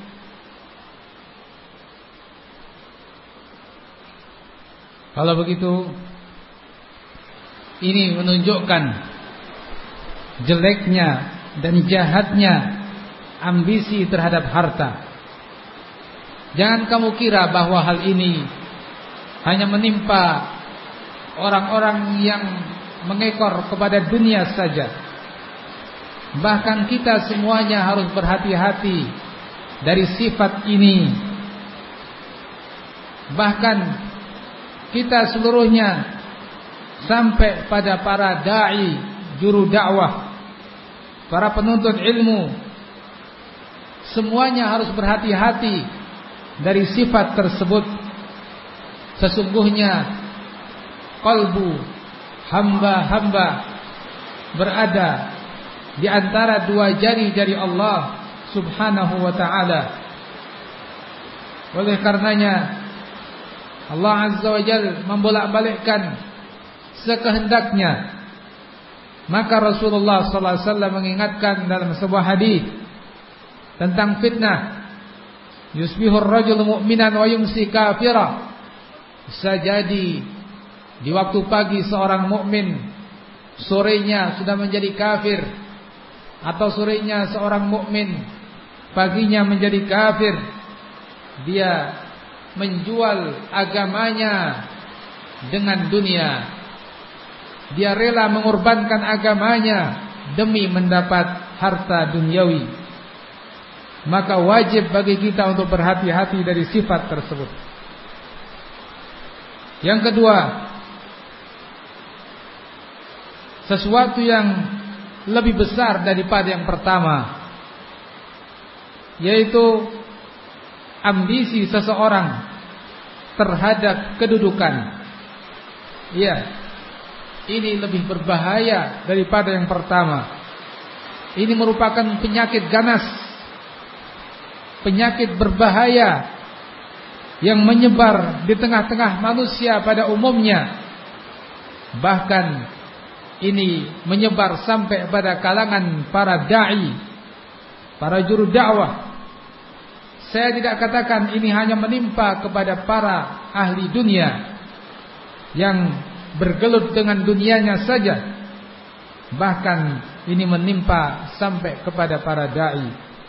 Kalau begitu, ini menunjukkan jeleknya dan jahatnya ambisi terhadap harta. Jangan kamu kira bahwa hal ini hanya menimpa orang-orang yang mengekor kepada dunia saja. Bahkan kita semuanya harus berhati-hati dari sifat ini. Bahkan kita seluruhnya sampai pada para da'i, juru dakwah, para penuntut ilmu, semuanya harus berhati-hati dari sifat tersebut. Sesungguhnya kalbu hamba-hamba berada di antara dua jari-jari Allah Subhanahu wa ta'ala. Oleh karenanya Allah Azza wa Jalla membolak-balikkan sekehendaknya. Maka Rasulullah sallallahu alaihi wasallam mengingatkan dalam sebuah hadis tentang fitnah, yusbihur rajul mu'minan wa yumsi kafira. Bisa jadi di waktu pagi seorang mukmin, sorenya sudah menjadi kafir, atau sorenya seorang mukmin, paginya menjadi kafir. Dia menjual agamanya dengan dunia. Dia rela mengorbankan agamanya demi mendapat harta duniawi. Maka wajib bagi kita untuk berhati-hati dari sifat tersebut. Yang kedua, sesuatu yang lebih besar daripada yang pertama, yaitu ambisi seseorang terhadap kedudukan. Ya, ini lebih berbahaya daripada yang pertama. Ini merupakan penyakit ganas, penyakit berbahaya yang menyebar di tengah-tengah manusia pada umumnya. Bahkan ini menyebar sampai pada kalangan para da'i, para juru dakwah. Saya tidak katakan ini hanya menimpa kepada para ahli dunia yang bergelut dengan dunianya saja. Bahkan ini menimpa sampai kepada para da'i.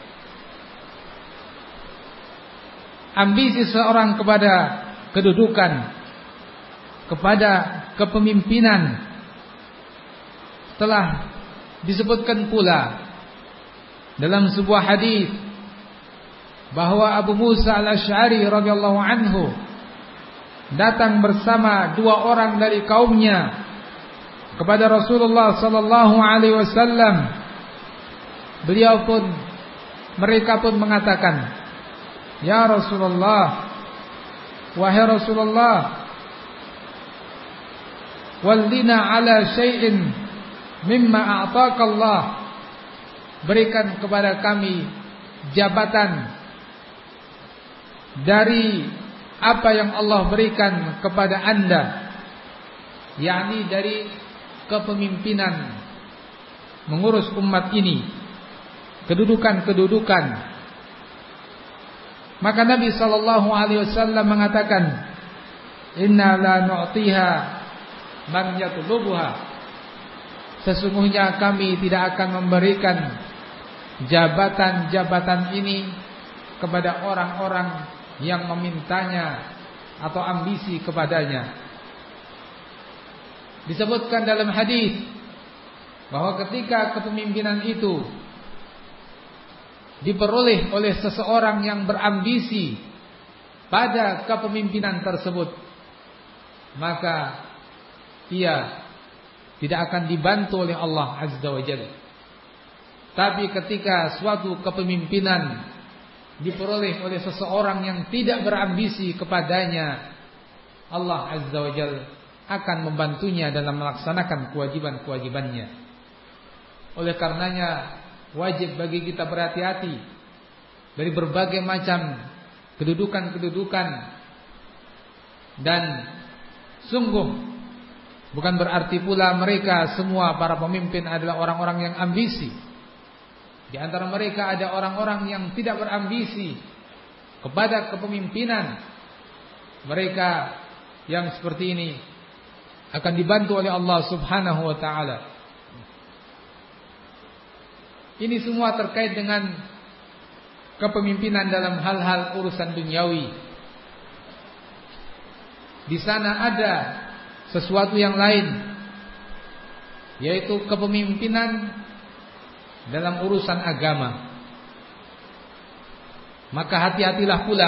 Ambisi seorang kepada kedudukan, kepada kepemimpinan, telah disebutkan pula dalam sebuah hadis bahwa Abu Musa al-Asy'ari radhiyallahu anhu datang bersama dua orang dari kaumnya kepada Rasulullah sallallahu alaihi wasallam. Beliau pun mereka pun mengatakan, "Ya Rasulullah, wahai Rasulullah, wallina ala syai'in mimma a'taka Allah." Berikan kepada kami jabatan dari apa yang Allah berikan kepada anda, yakni dari kepemimpinan mengurus umat ini, kedudukan-kedudukan. Maka Nabi sallallahu alaihi wasallam mengatakan, "Inna la nu'tiha man yatlubuha." Sesungguhnya kami tidak akan memberikan jabatan-jabatan ini kepada orang-orang yang memintanya atau ambisi kepadanya. Disebutkan dalam hadis bahwa ketika kepemimpinan itu diperoleh oleh seseorang yang berambisi pada kepemimpinan tersebut, maka ia tidak akan dibantu oleh Allah Azza wa Jalla. Tapi ketika suatu kepemimpinan diperoleh oleh seseorang yang tidak berambisi kepadanya, Allah Azza wa Jalla akan membantunya dalam melaksanakan kewajiban-kewajibannya. Oleh karenanya wajib bagi kita berhati-hati dari berbagai macam kedudukan-kedudukan, dan sungguh bukan berarti pula mereka semua para pemimpin adalah orang-orang yang ambisi. Di antara mereka ada orang-orang yang tidak berambisi kepada kepemimpinan. Mereka yang seperti ini akan dibantu oleh Allah Subhanahu wa taala. Ini semua terkait dengan kepemimpinan dalam hal-hal urusan duniawi. Di sana ada sesuatu yang lain, yaitu kepemimpinan dalam urusan agama. Maka hati-hatilah pula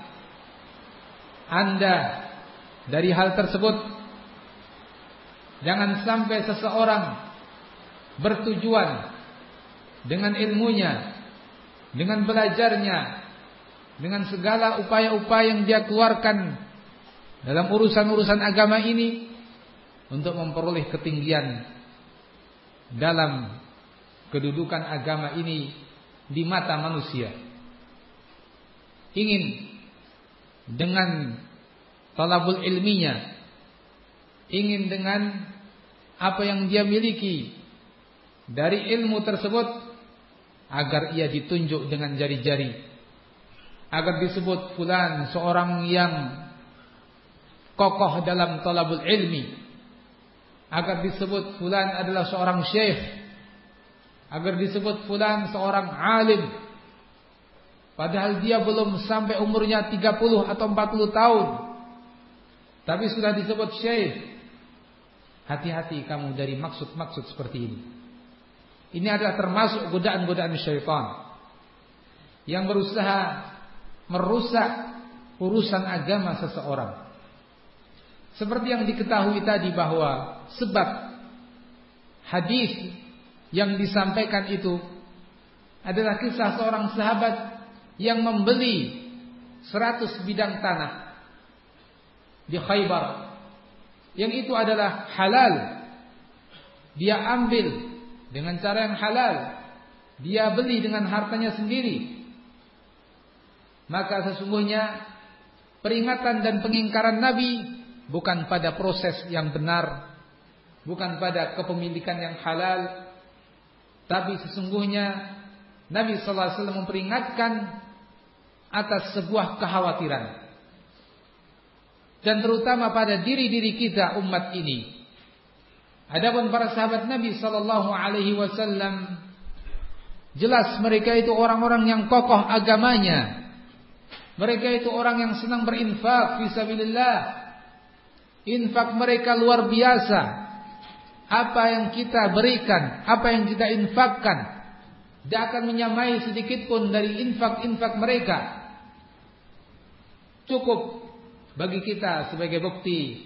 Anda dari hal tersebut. Jangan sampai seseorang bertujuan dengan ilmunya, dengan belajarnya, dengan segala upaya-upaya yang dia keluarkan dalam urusan-urusan agama ini untuk memperoleh ketinggian dalam kedudukan agama ini di mata manusia. Ingin dengan talabul ilminya, ingin dengan apa yang dia miliki dari ilmu tersebut, agar ia ditunjuk dengan jari-jari, agar disebut fulan seorang yang kokoh dalam talabul ilmi, agar disebut fulan adalah seorang syekh, agar disebut fulan seorang alim, padahal dia belum sampai umurnya tiga puluh atau empat puluh tahun, tapi sudah disebut syekh. Hati-hati kamu dari maksud-maksud seperti ini. Ini adalah termasuk godaan-godaan syaitan yang berusaha merusak urusan agama seseorang. Seperti yang diketahui tadi bahwa sebab hadis yang disampaikan itu adalah kisah seorang sahabat yang membeli seratus bidang tanah di Khaybar, yang itu adalah halal. Dia ambil dengan cara yang halal, dia beli dengan hartanya sendiri. Maka sesungguhnya peringatan dan pengingkaran Nabi bukan pada proses yang benar, bukan pada kepemilikan yang halal, tapi sesungguhnya Nabi sallallahu alaihi wasallam memperingatkan atas sebuah kekhawatiran, dan terutama pada diri-diri kita umat ini. Adapun para sahabat Nabi sallallahu alaihi wasallam, jelas mereka itu orang-orang yang kokoh agamanya. Mereka itu orang yang senang berinfak fisabilillah. Infak mereka luar biasa. apa yang kita berikan, apa yang kita infakkan, tidak akan menyamai sedikit pun dari infak-infak mereka. Cukup bagi kita sebagai bukti,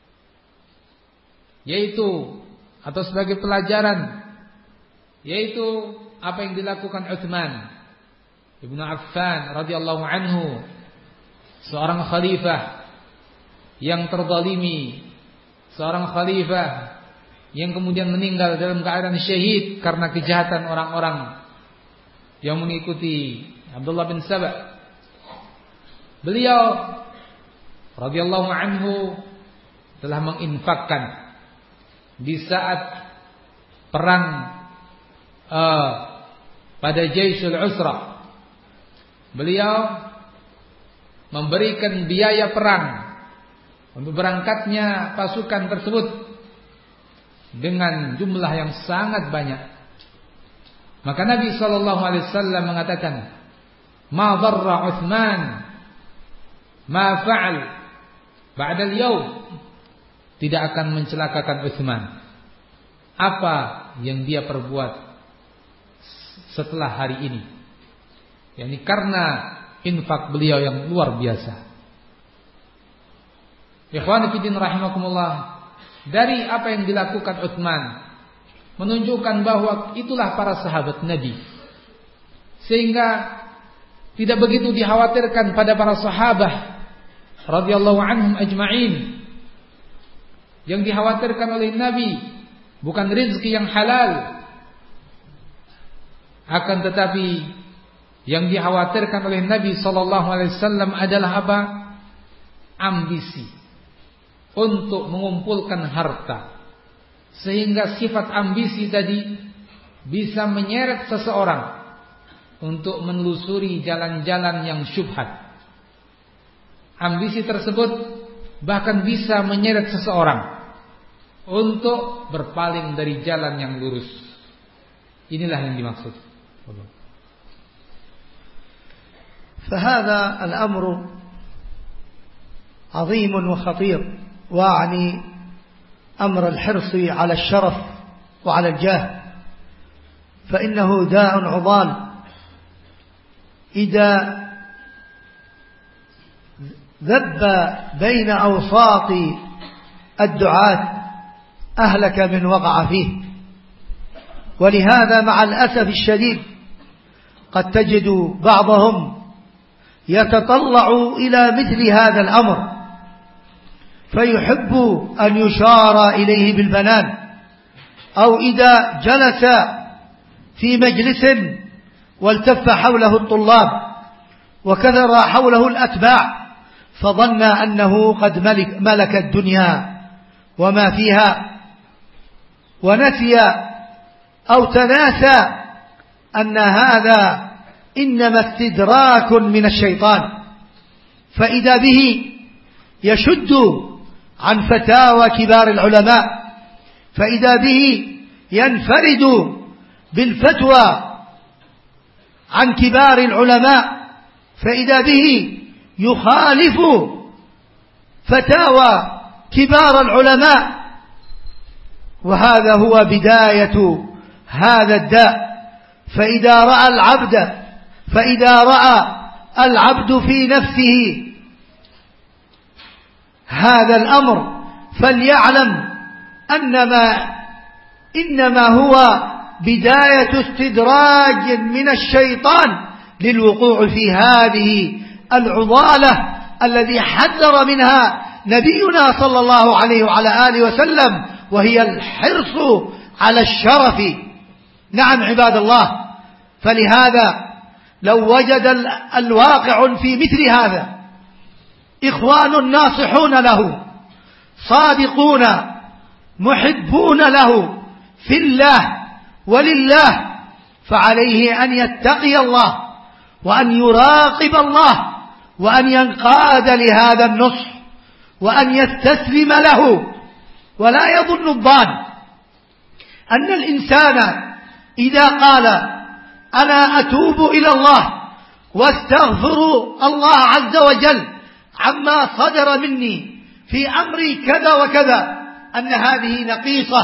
yaitu atau sebagai pelajaran, yaitu apa yang dilakukan Utsman Ibnu Affan radhiyallahu anhu, seorang khalifah yang terzalimi, seorang khalifah yang kemudian meninggal dalam keadaan syahid karena kejahatan orang-orang yang mengikuti Abdullah bin Saba. Beliau radhiyallahu anhu telah menginfakkan di saat perang uh, pada Jaisul Usra. Beliau memberikan biaya perang untuk berangkatnya pasukan tersebut dengan jumlah yang sangat banyak. Maka Nabi sallallahu alaihi wasallam mengatakan, "Ma dharra Utsman ma fa'al ba'da al-yawm." Tidak akan mencelakakan Utsman apa yang dia perbuat setelah hari ini. Yani karena infak beliau yang luar biasa. Ikhwani fillah rahimakumullah, dari apa yang dilakukan Utsman menunjukkan bahwa itulah para sahabat Nabi, sehingga tidak begitu dikhawatirkan pada para sahabat radhiyallahu anhum ajma'in. Yang dikhawatirkan oleh Nabi bukan rezeki yang halal, akan tetapi yang dikhawatirkan oleh Nabi sallallahu alaihi wasallam adalah apa? Ambisi untuk mengumpulkan harta, sehingga sifat ambisi tadi bisa menyeret seseorang untuk menelusuri jalan-jalan yang syubhat. Ambisi tersebut bahkan bisa menyeret seseorang untuk berpaling dari jalan yang lurus. Inilah yang dimaksud. فهذا الأمر عظيم وخطير، وأعني أمر الحرص على الشرف وعلى الجاه، فإنه داء عضال إذا ذب بين أوساط الدعاة أهلك من وقع فيه. ولهذا مع الأسف الشديد قد تجد بعضهم يتطلع إلى مثل هذا الأمر فيحب أن يشار إليه بالبنان، أو إذا جلس في مجلس والتف حوله الطلاب وكثر حوله الأتباع فظن أنه قد ملك, ملك الدنيا وما فيها، ونسي أو تناسى أن هذا إنما استدراك من الشيطان، فإذا به يشد عن فتاوى كبار العلماء، فإذا به ينفرد بالفتوى عن كبار العلماء، فإذا به يخالف فتاوى كبار العلماء. وهذا هو بداية هذا الداء. فإذا رأى العبد فإذا رأى العبد في نفسه هذا الأمر فليعلم أنما إنما هو بداية استدراج من الشيطان للوقوع في هذه العضالة الذي حذر منها نبينا صلى الله عليه وعلى آله وسلم، وهي الحرص على الشرف. نعم عباد الله، فلهذا لو وجد الواقع في مثل هذا إخوان ناصحون له صادقون محبون له في الله ولله، فعليه أن يتقي الله وأن يراقب الله وأن ينقاد لهذا النصح وأن يستسلم له. ولا يظن الظان أن الإنسان إذا قال أنا أتوب إلى الله واستغفر الله عز وجل عما صدر مني في أمري كذا وكذا أن هذه نقيصة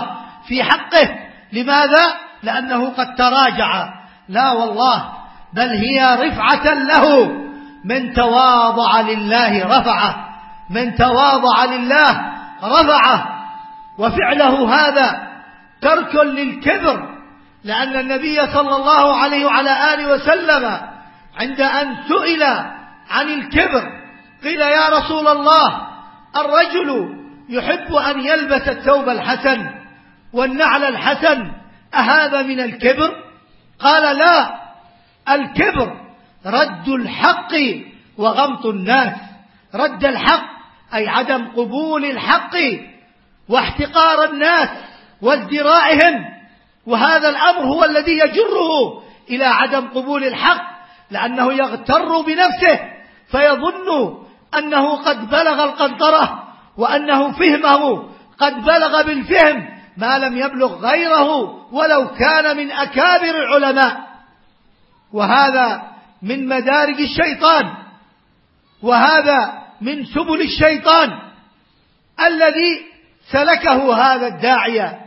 في حقه. لماذا؟ لأنه قد تراجع. لا والله، بل هي رفعة له. من تواضع لله رفعه، من تواضع لله رفعه. وفعله هذا ترك للكبر، لأن النبي صلى الله عليه وعلى آله وسلم عند أن سئل عن الكبر قيل يا رسول الله الرجل يحب أن يلبس الثوب الحسن والنعل الحسن، أهذا من الكبر؟ قال لا، الكبر رد الحق وغمط الناس. رد الحق أي عدم قبول الحق واحتقار الناس وازدرائهم، وهذا الأمر هو الذي يجره إلى عدم قبول الحق، لأنه يغتر بنفسه فيظن أنه قد بلغ القنطرة، وأنه فهمه قد بلغ بالفهم ما لم يبلغ غيره ولو كان من أكابر العلماء. وهذا من مدارج الشيطان، وهذا من سبل الشيطان الذي سلكه هذا الداعية.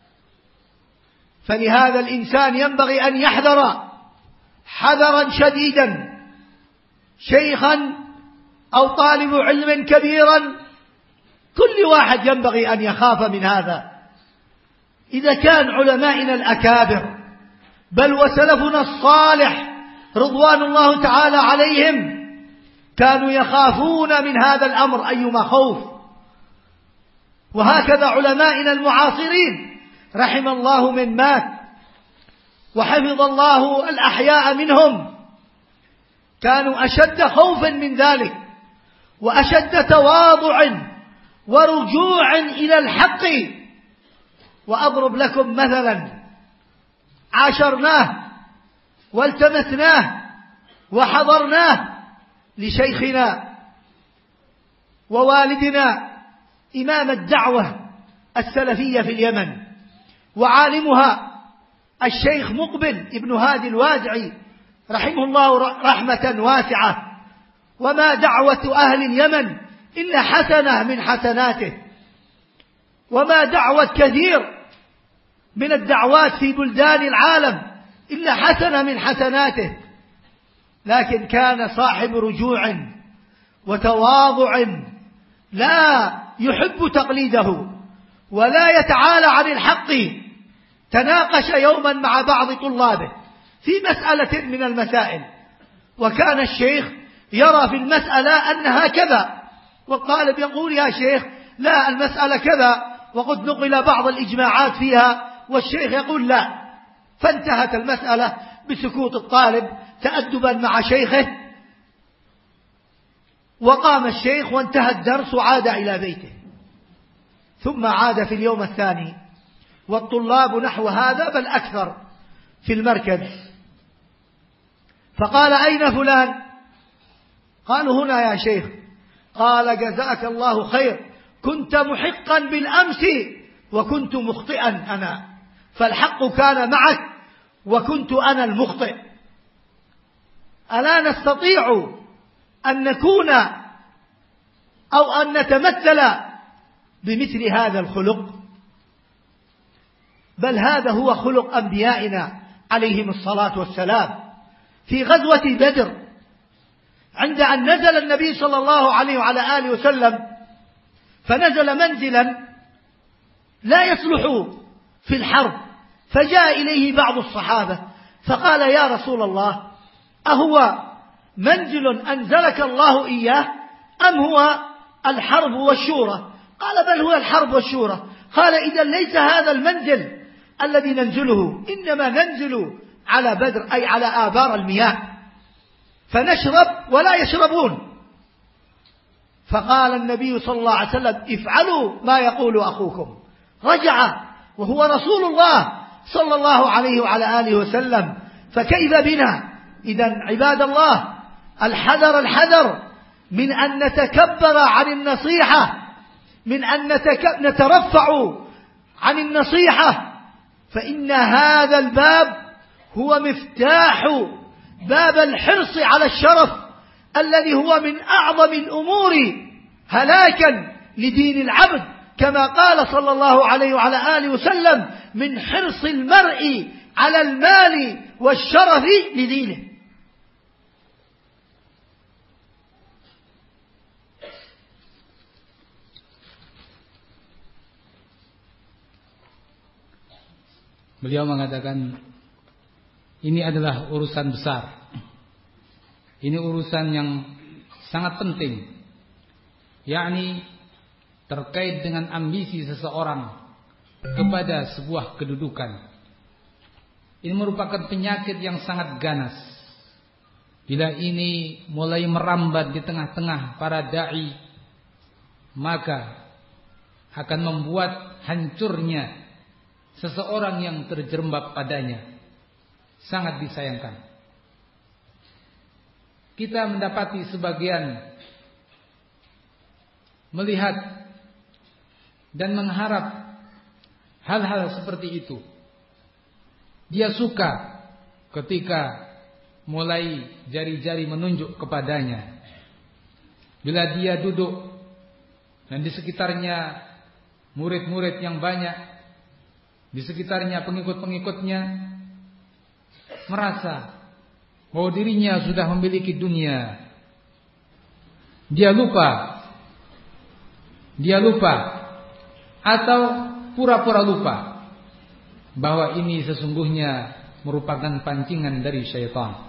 فلهذا الإنسان ينبغي أن يحذر حذرا شديدا، شيخا أو طالب علم كبيرا، كل واحد ينبغي أن يخاف من هذا. إذا كان علمائنا الأكابر بل وسلفنا الصالح رضوان الله تعالى عليهم كانوا يخافون من هذا الأمر أيما خوف، وهكذا علمائنا المعاصرين رحم الله من مات وحفظ الله الأحياء منهم، كانوا أشد خوفا من ذلك وأشد تواضع ورجوع إلى الحق. وأضرب لكم مثلا عاشرناه والتمسناه وحضرناه لشيخنا ووالدنا إمام الدعوة السلفية في اليمن وعالمها الشيخ مقبل ابن هادي الوادعي رحمه الله رحمة واسعة. وما دعوة أهل اليمن إلا حسنة من حسناته، وما دعوة كثير من الدعوات في بلدان العالم إلا حسنة من حسناته. لكن كان صاحب رجوع وتواضع، لا يحب تقليده ولا يتعالى عن الحق. تناقش يوما مع بعض طلابه في مسألة من المسائل، وكان الشيخ يرى في المسألة أنها كذا، والطالب يقول يا شيخ لا، المسألة كذا، وقد نقل بعض الإجماعات فيها، والشيخ يقول لا. فانتهت المسألة بسكوت الطالب تأدبا مع شيخه، وقام الشيخ وانتهى الدرس وعاد إلى بيته. ثم عاد في اليوم الثاني والطلاب نحو هذا بل أكثر في المركز، فقال أين فلان؟ قالوا هنا يا شيخ. قال جزاك الله خير، كنت محقا بالأمس وكنت مخطئا أنا، فالحق كان معك وكنت أنا المخطئ. ألا نستطيع أن نكون أو أن نتمثل بمثل هذا الخلق؟ بل هذا هو خلق أنبيائنا عليهم الصلاة والسلام. في غزوة بدر عند أن نزل النبي صلى الله عليه وعلى آله وسلم، فنزل منزلا لا يصلح في الحرب، فجاء إليه بعض الصحابة فقال يا رسول الله أهو منزل أنزلك الله إياه أم هو الحرب والشورى؟ قال بل هو الحرب والشورى. قال إذا ليس هذا المنزل الذي ننزله، إنما ننزل على بدر أي على آبار المياه فنشرب ولا يشربون. فقال النبي صلى الله عليه وسلم افعلوا ما يقول أخوكم. رجع وهو رسول الله صلى الله عليه وعلى آله وسلم. فكيف بنا؟ إذن عباد الله الحذر الحذر من أن نتكبر عن النصيحة، من أن نترفع عن النصيحة، فإن هذا الباب هو مفتاح باب الحرص على الشرف الذي هو من أعظم الأمور هلاكا لدين العبد كما قال صلى الله عليه وعلى آله وسلم من حرص المرء على المال والشرف لدينه. Beliau mengatakan ini adalah urusan besar. Ini urusan yang sangat penting, yakni terkait dengan ambisi seseorang kepada sebuah kedudukan. Ini merupakan penyakit yang sangat ganas. Bila ini mulai merambat di tengah-tengah para dai, maka akan membuat hancurnya seseorang yang terjerembab padanya. Sangat disayangkan. Kita mendapati sebagian melihat dan mengharap hal-hal seperti itu. Dia suka ketika mulai jari-jari menunjuk kepadanya. Bila dia duduk dan di sekitarnya murid-murid yang banyak, di sekitarnya pengikut-pengikutnya, merasa bahwa dirinya sudah memiliki dunia. Dia lupa Dia lupa atau pura-pura lupa bahwa ini sesungguhnya merupakan pancingan dari syaitan.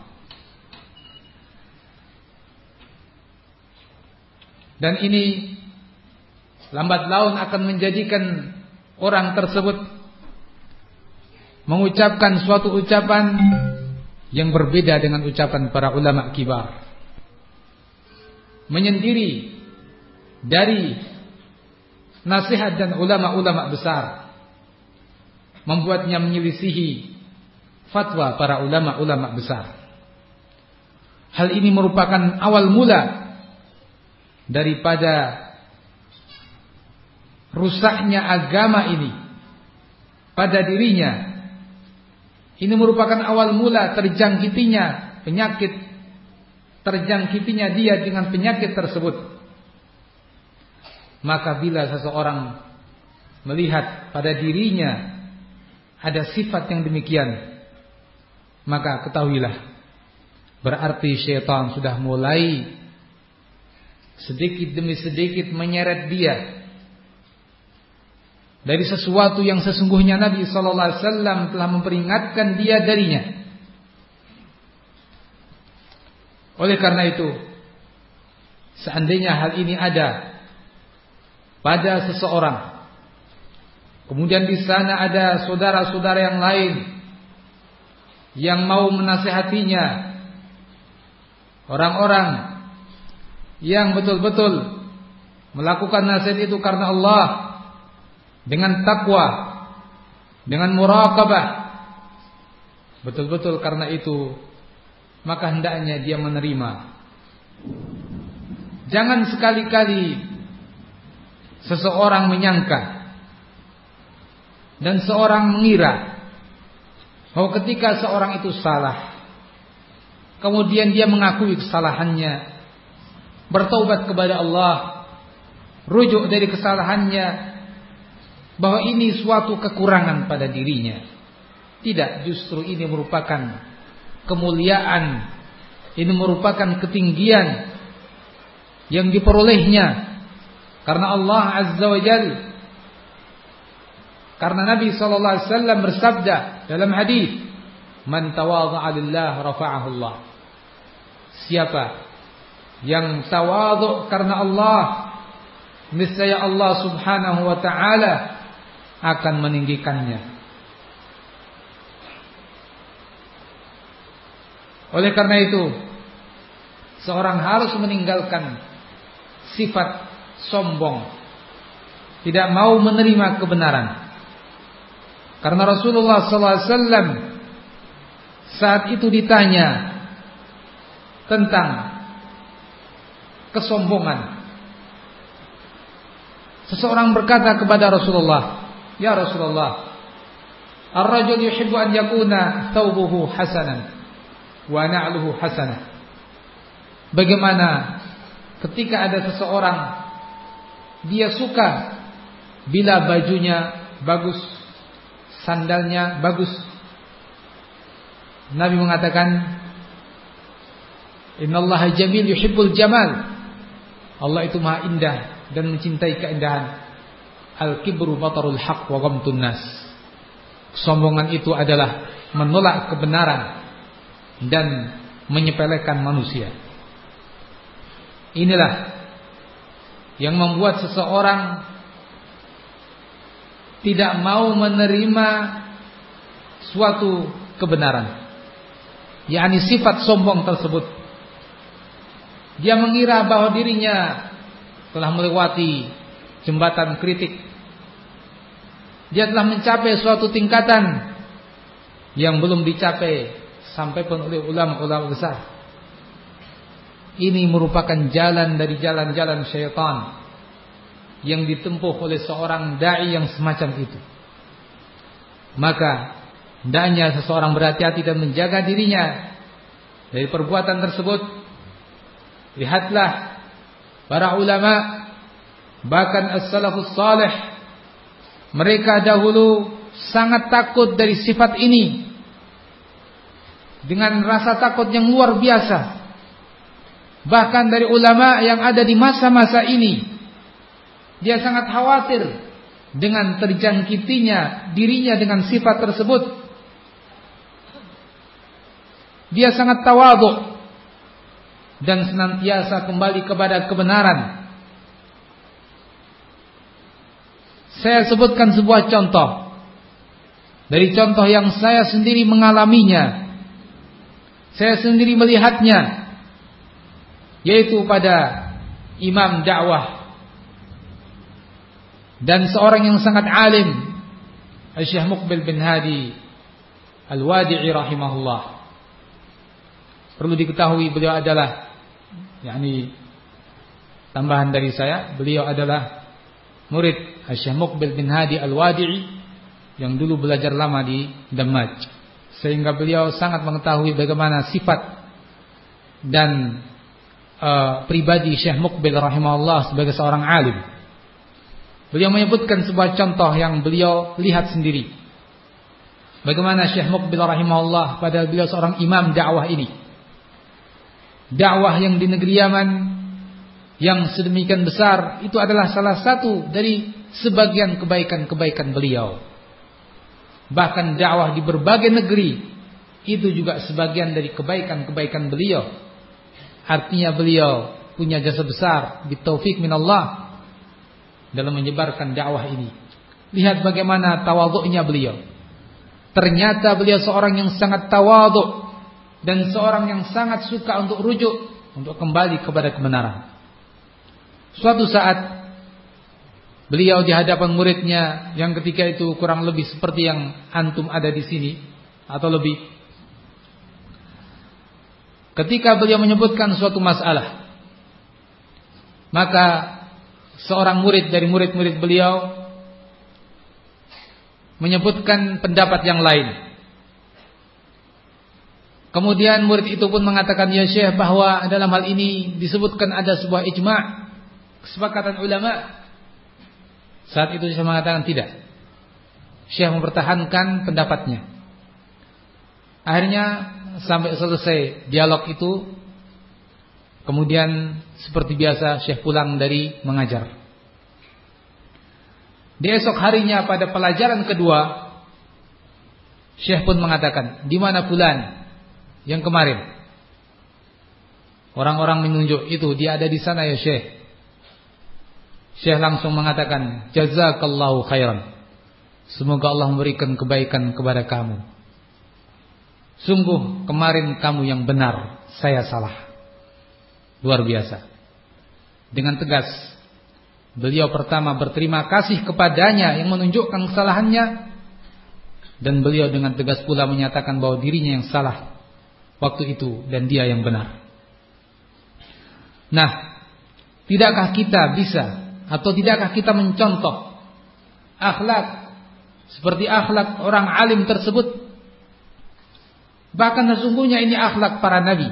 Dan ini lambat laun akan menjadikan orang tersebut mengucapkan suatu ucapan yang berbeda dengan ucapan para ulama kibar, menyendiri dari nasihat dan ulama-ulama besar, membuatnya menyelisihi fatwa para ulama-ulama besar. Hal ini merupakan awal mula daripada rusaknya agama ini pada dirinya. Ini merupakan awal mula terjangkitinya penyakit, terjangkitinya dia dengan penyakit tersebut. Maka bila seseorang melihat pada dirinya ada sifat yang demikian, maka ketahuilah, berarti syaitan sudah mulai sedikit demi sedikit menyeret dia dari sesuatu yang sesungguhnya Nabi sallallahu alaihi wasallam telah memperingatkan dia darinya. Oleh karena itu, seandainya hal ini ada pada seseorang, kemudian di sana ada saudara-saudara yang lain yang mau menasihatinya, orang-orang yang betul-betul melakukan nasihat itu karena Allah, dengan takwa, dengan muraqabah, betul-betul karena itu, maka hendaknya dia menerima. Jangan sekali-kali seseorang menyangka dan seorang mengira bahwa ketika seorang itu salah, kemudian dia mengakui kesalahannya, bertaubat kepada Allah, rujuk dari kesalahannya, bahwa ini suatu kekurangan pada dirinya. Tidak, justru ini merupakan kemuliaan, ini merupakan ketinggian yang diperolehnya karena Allah Azza wa Jalla. Karena Nabi sallallahu alaihi wasallam bersabda dalam hadis, "Man tawadha'a lillah rafa'ahu Allah." Siapa yang tawadhu karena Allah, niscaya Allah Subhanahu wa taala akan meninggikannya. Oleh karena itu, seorang harus meninggalkan sifat sombong, tidak mau menerima kebenaran. Karena Rasulullah sallallahu alaihi wasallam saat itu ditanya tentang kesombongan, seseorang berkata kepada Rasulullah, "Ya Rasulullah, ar-rajul yuhibbu an yakuna thawbuhu hasanan wa na'luhu hasanah." Bagaimana ketika ada seseorang dia suka bila bajunya bagus, sandalnya bagus. Nabi mengatakan, Innallaha jamil yuhibbul jamal. Allah itu maha indah dan mencintai keindahan. Al-kibru batarul haq wa ghamtun nas. Kesombongan itu adalah menolak kebenaran dan menyepelekan manusia. Inilah yang membuat seseorang tidak mau menerima suatu kebenaran, yakni sifat sombong tersebut. Dia mengira bahwa dirinya telah melewati jembatan kritik. Dia telah mencapai suatu tingkatan yang belum dicapai sampai pun oleh ulama-ulama besar. Ini merupakan jalan dari jalan-jalan syaitan yang ditempuh oleh seorang dai yang semacam itu. Maka hendaknya seseorang berhati-hati dan menjaga dirinya dari perbuatan tersebut. Lihatlah para ulama, bahkan as-salafus salih, mereka dahulu sangat takut dari sifat ini dengan rasa takut yang luar biasa. Bahkan dari ulama yang ada di masa-masa ini, dia sangat khawatir dengan terjangkitinya dirinya dengan sifat tersebut. Dia sangat tawadhu dan senantiasa kembali kepada kebenaran. Saya sebutkan sebuah contoh dari contoh yang saya sendiri mengalaminya, saya sendiri melihatnya, yaitu pada imam dakwah dan seorang yang sangat alim, Syekh Muqbil bin Hadi Al-Wadi'i rahimahullah. Perlu diketahui beliau adalah, yakni tambahan dari saya, beliau adalah murid Syekh Muqbil bin Hadi Al-Wadi'i yang dulu belajar lama di Damaj, sehingga beliau sangat mengetahui bagaimana sifat dan Uh, pribadi Syekh Muqbil rahimahullah sebagai seorang alim. Beliau menyebutkan sebuah contoh yang beliau lihat sendiri, bagaimana Syekh Muqbil rahimahullah, padahal beliau seorang imam dakwah ini, dakwah yang di negeri Yaman yang sedemikian besar, itu adalah salah satu dari sebagian kebaikan-kebaikan beliau. Bahkan dakwah di berbagai negeri itu juga sebagian dari kebaikan-kebaikan beliau. Artinya beliau punya jasa besar bitaufik minallah dalam menyebarkan dakwah ini. Lihat bagaimana tawadhu'nya beliau. Ternyata beliau seorang yang sangat tawadhu dan seorang yang sangat suka untuk rujuk, untuk kembali kepada kebenaran. Suatu saat beliau di hadapan muridnya yang ketika itu kurang lebih seperti yang antum ada di sini atau lebih. Ketika beliau menyebutkan suatu masalah, maka seorang murid dari murid-murid beliau menyebutkan pendapat yang lain. Kemudian murid itu pun mengatakan, ya Syekh, bahwa dalam hal ini disebutkan ada sebuah ijma', kesepakatan ulama. Saat itu saya mengatakan tidak. Syekh mempertahankan pendapatnya. Akhirnya sampai selesai dialog itu, kemudian seperti biasa Syekh pulang dari mengajar. Di esok harinya pada pelajaran kedua, Syekh pun mengatakan, di mana fulan yang kemarin? Orang-orang menunjuk, itu dia ada di sana ya Syekh. Syekh langsung mengatakan, jazakallahu khairan, semoga Allah memberikan kebaikan kepada kamu. Sungguh kemarin kamu yang benar, saya salah. Luar biasa. Dengan tegas beliau pertama berterima kasih kepadanya yang menunjukkan kesalahannya, dan beliau dengan tegas pula menyatakan bahwa dirinya yang salah waktu itu dan dia yang benar. Nah, tidakkah kita bisa atau tidakkah kita mencontoh akhlak seperti akhlak orang alim tersebut? Bahkan sesungguhnya ini akhlak para nabi.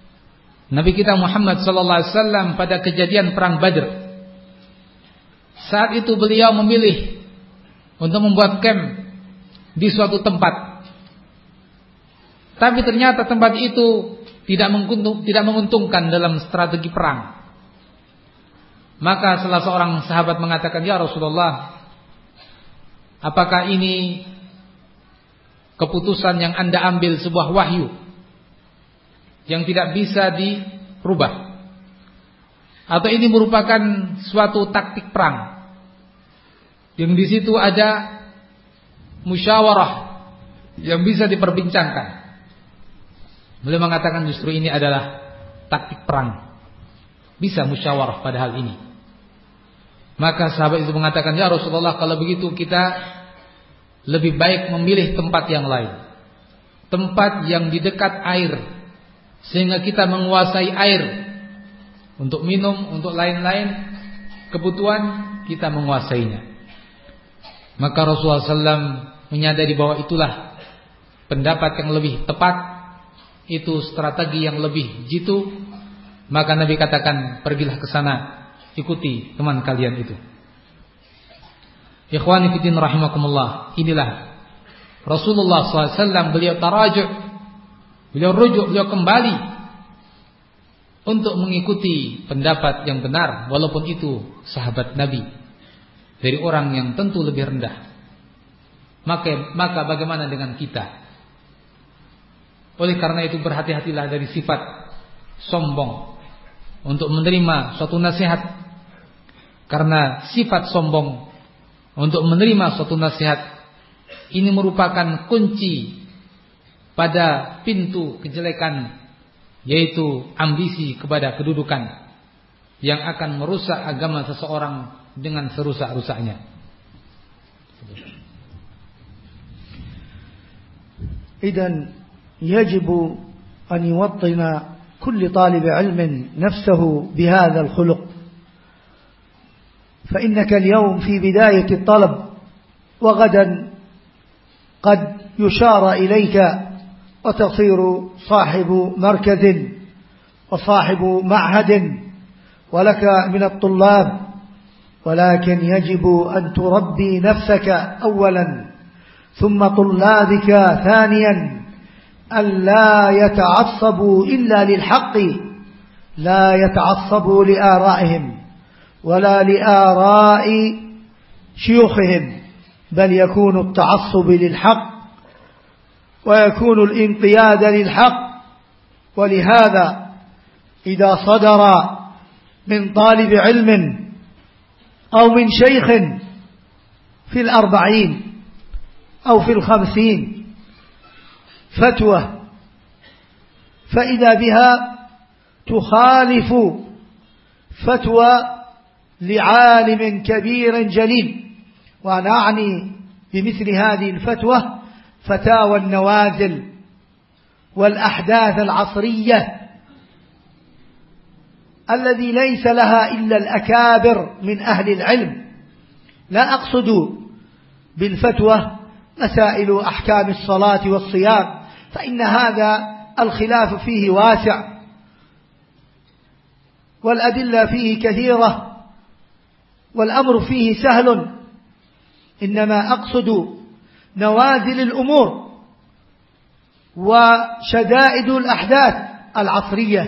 Nabi kita Muhammad sallallahu alaihi wasallam pada kejadian perang Badr, saat itu beliau memilih untuk membuat camp di suatu tempat. Tapi ternyata tempat itu tidak menguntung, tidak menguntungkan dalam strategi perang. Maka salah seorang sahabat mengatakan, "Ya Rasulullah, apakah ini keputusan yang Anda ambil sebuah wahyu yang tidak bisa dirubah? Atau ini merupakan suatu taktik perang yang di situ ada musyawarah yang bisa diperbincangkan?" Beliau mengatakan justru ini adalah taktik perang. Bisa musyawarah pada hal ini. Maka sahabat itu mengatakan, "Ya Rasulullah, kalau begitu kita lebih baik memilih tempat yang lain. Tempat yang di dekat air, sehingga kita menguasai air untuk minum, untuk lain-lain kebutuhan kita menguasainya." Maka Rasulullah shallallahu alaihi wasallam menyadari bahwa itulah pendapat yang lebih tepat, itu strategi yang lebih jitu. Maka Nabi katakan, "Pergilah ke sana, ikuti teman kalian itu." Ikhwani fillah rahimakumullah, inilah Rasulullah shallallahu alaihi wasallam. Beliau tarajuk, beliau rujuk, beliau kembali untuk mengikuti pendapat yang benar, walaupun itu sahabat Nabi dari orang yang tentu lebih rendah. Maka, maka bagaimana dengan kita? Oleh karena itu berhati-hatilah dari sifat sombong untuk menerima suatu nasihat. Karena sifat sombong untuk menerima suatu nasihat ini merupakan kunci pada pintu kejelekan, yaitu ambisi kepada kedudukan yang akan merusak agama seseorang dengan serusak-rusaknya. Idan يجب أن يوطن كل طالب علم نفسه بهذا الخلق، فإنك اليوم في بداية الطلب، وغدا قد يشار إليك وتصير صاحب مركز وصاحب معهد ولك من الطلاب، ولكن يجب أن تربي نفسك أولا ثم طلابك ثانيا، أن لا يتعصبوا إلا للحق، لا يتعصبوا لآرائهم ولا لآراء شيوخهم، بل يكون التعصب للحق ويكون الانقياد للحق. ولهذا إذا صدر من طالب علم أو من شيخ في الأربعين أو في الخمسين فتوى فإذا بها تخالف فتوى لعالم كبير جليل، وأنا أعني بمثل هذه الفتوى فتاوى النوازل والأحداث العصرية الذي ليس لها إلا الأكابر من أهل العلم. لا أقصد بالفتوى مسائل أحكام الصلاة والصيام، فإن هذا الخلاف فيه واسع والأدلة فيه كثيرة والأمر فيه سهل، إنما أقصد نوازل الأمور وشدائد الأحداث العصرية.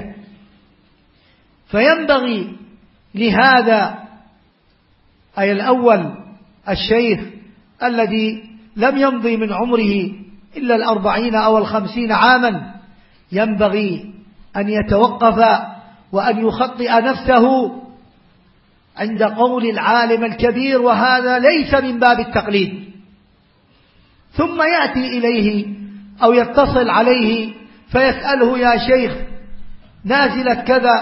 فينبغي لهذا أي الأول الشيخ الذي لم يمضي من عمره إلا الأربعين أو الخمسين عاما ينبغي أن يتوقف وأن يخطئ نفسه عند قول العالم الكبير، وهذا ليس من باب التقليد، ثم يأتي إليه أو يتصل عليه فيسأله: يا شيخ نازلة كذا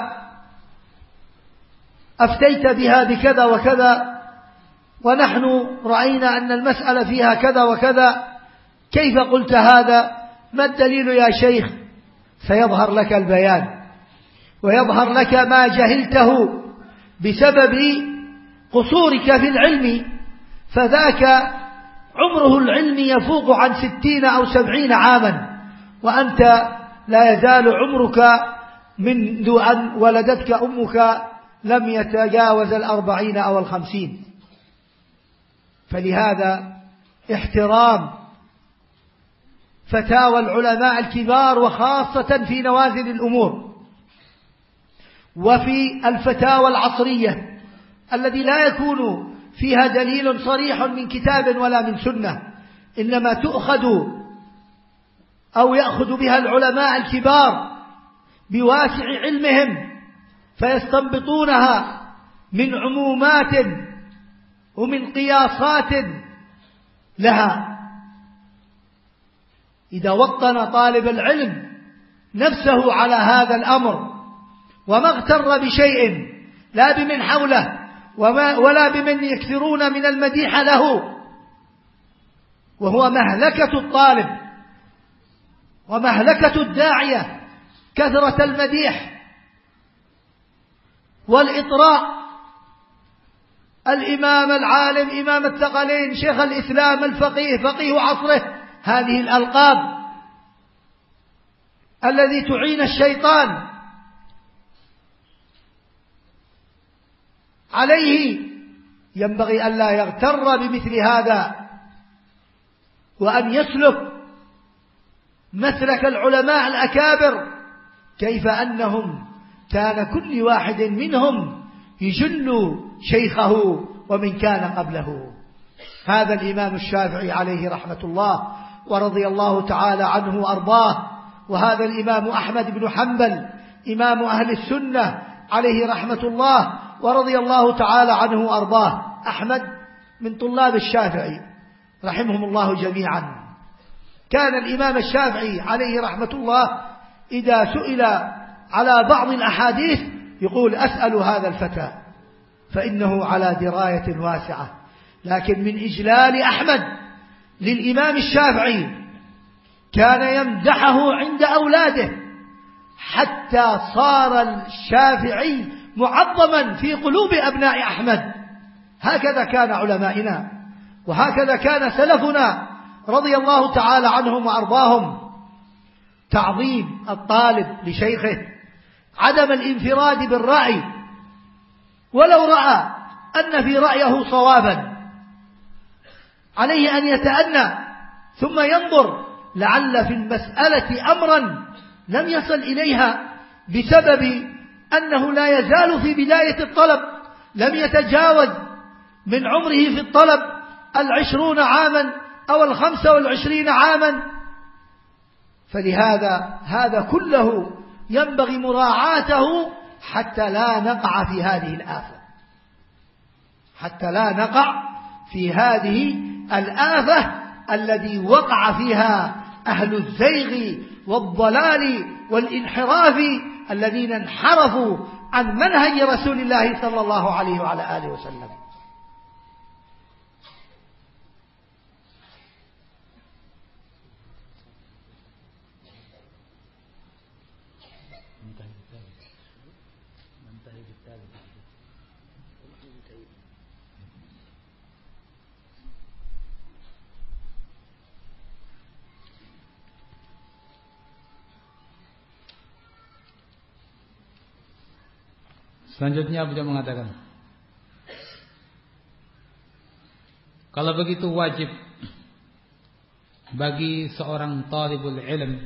أفتيت بها بكذا وكذا، ونحن رأينا أن المسألة فيها كذا وكذا، كيف قلت هذا؟ ما الدليل يا شيخ؟ سيظهر لك البيان ويظهر لك ما جهلته بسبب قصورك في العلم، فذاك عمره العلم يفوق عن ستين أو سبعين عاما، وأنت لا يزال عمرك منذ أن ولدتك أمك لم يتجاوز الأربعين أو الخمسين. فلهذا احترام فتاوى العلماء الكبار وخاصة في نوازل الأمور وفي الفتاوى العصرية الذي لا يكون فيها دليل صريح من كتاب ولا من سنة، إنما تؤخذ أو يأخذ بها العلماء الكبار بواسع علمهم فيستنبطونها من عمومات ومن قياسات لها. إذا وطن طالب العلم نفسه على هذا الأمر وما اغتر بشيء لا بمن حوله وما ولا بمن يكثرون من المديح له، وهو مهلكة الطالب ومهلكة الداعية كثرة المديح والإطراء. الإمام العالم، إمام الثقلين، شيخ الإسلام، الفقيه، فقيه عصره، هذه الألقاب الذي تعين الشيطان عليه، ينبغي أن لا يغتر بمثل هذا وأن يسلك مسلك العلماء الأكابر، كيف أنهم كان كل واحد منهم يجل شيخه ومن كان قبله. هذا الإمام الشافعي عليه رحمة الله ورضي الله تعالى عنه وأرضاه، وهذا الإمام أحمد بن حنبل إمام أهل السنة عليه رحمة الله ورضي الله تعالى عنه وأرضاه. أحمد من طلاب الشافعي رحمهم الله جميعا. كان الإمام الشافعي عليه رحمة الله إذا سئل على بعض الأحاديث يقول أسأل هذا الفتى فإنه على دراية واسعة. لكن من إجلال أحمد للإمام الشافعي كان يمدحه عند أولاده حتى صار الشافعي معظما في قلوب أبناء أحمد. هكذا كان علمائنا وهكذا كان سلفنا رضي الله تعالى عنهم وأرضاهم. تعظيم الطالب لشيخه، عدم الانفراد بالرأي، ولو رأى أن في رأيه صوابا عليه أن يتأنى ثم ينظر لعل في المسألة أمرا لم يصل إليها بسبب أنه لا يزال في بداية الطلب، لم يتجاوز من عمره في الطلب العشرون عاما أو الخمسة والعشرين عاما. فلهذا هذا كله ينبغي مراعاته حتى لا نقع في هذه الآفة، حتى لا نقع في هذه الآفة الذي وقع فيها أهل الزيغ والضلال والانحراف الذين انحرفوا عن منهج رسول الله صلى الله عليه وعلى آله وسلم. Selanjutnya beliau mengatakan, kalau begitu wajib bagi seorang talibul ilm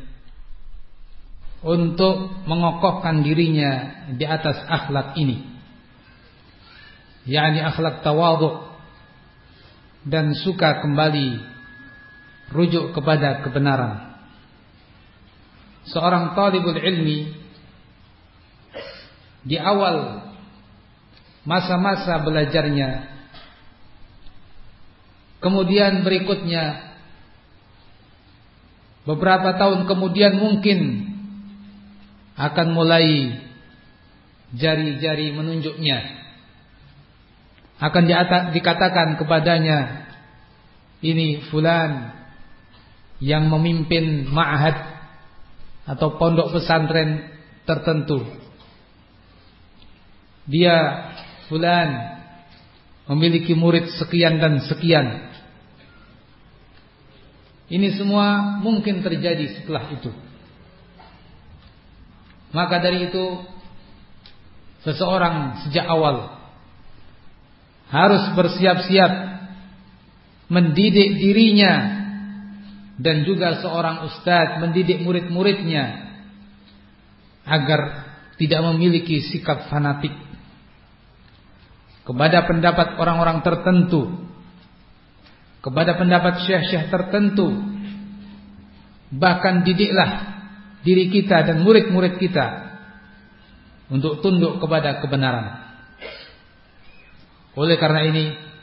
untuk mengokohkan dirinya di atas akhlak ini, yakni akhlak tawadhu dan suka kembali rujuk kepada kebenaran. Seorang talibul ilmi di awal masa-masa belajarnya, kemudian berikutnya beberapa tahun kemudian mungkin akan mulai jari-jari menunjuknya, akan dikatakan kepadanya, ini fulan yang memimpin ma'had atau pondok pesantren tertentu, dia fulan memiliki murid sekian dan sekian. Ini semua mungkin terjadi setelah itu. Maka dari itu seseorang sejak awal harus bersiap-siap mendidik dirinya, dan juga seorang ustadz mendidik murid-muridnya agar tidak memiliki sikap fanatik kepada pendapat orang-orang tertentu, kepada pendapat syekh-syekh tertentu. Bahkan didiklah diri kita dan murid-murid kita untuk tunduk kepada kebenaran. Oleh karena ini,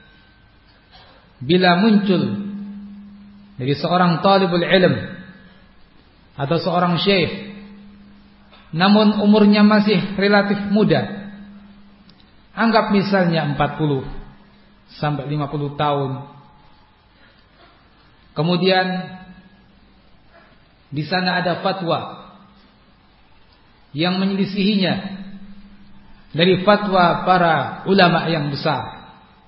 bila muncul dari seorang talibul ilm atau seorang syekh, namun umurnya masih relatif muda, anggap misalnya empat puluh sampai lima puluh tahun, kemudian di sana ada fatwa yang menyelisihinya dari fatwa para ulama yang besar.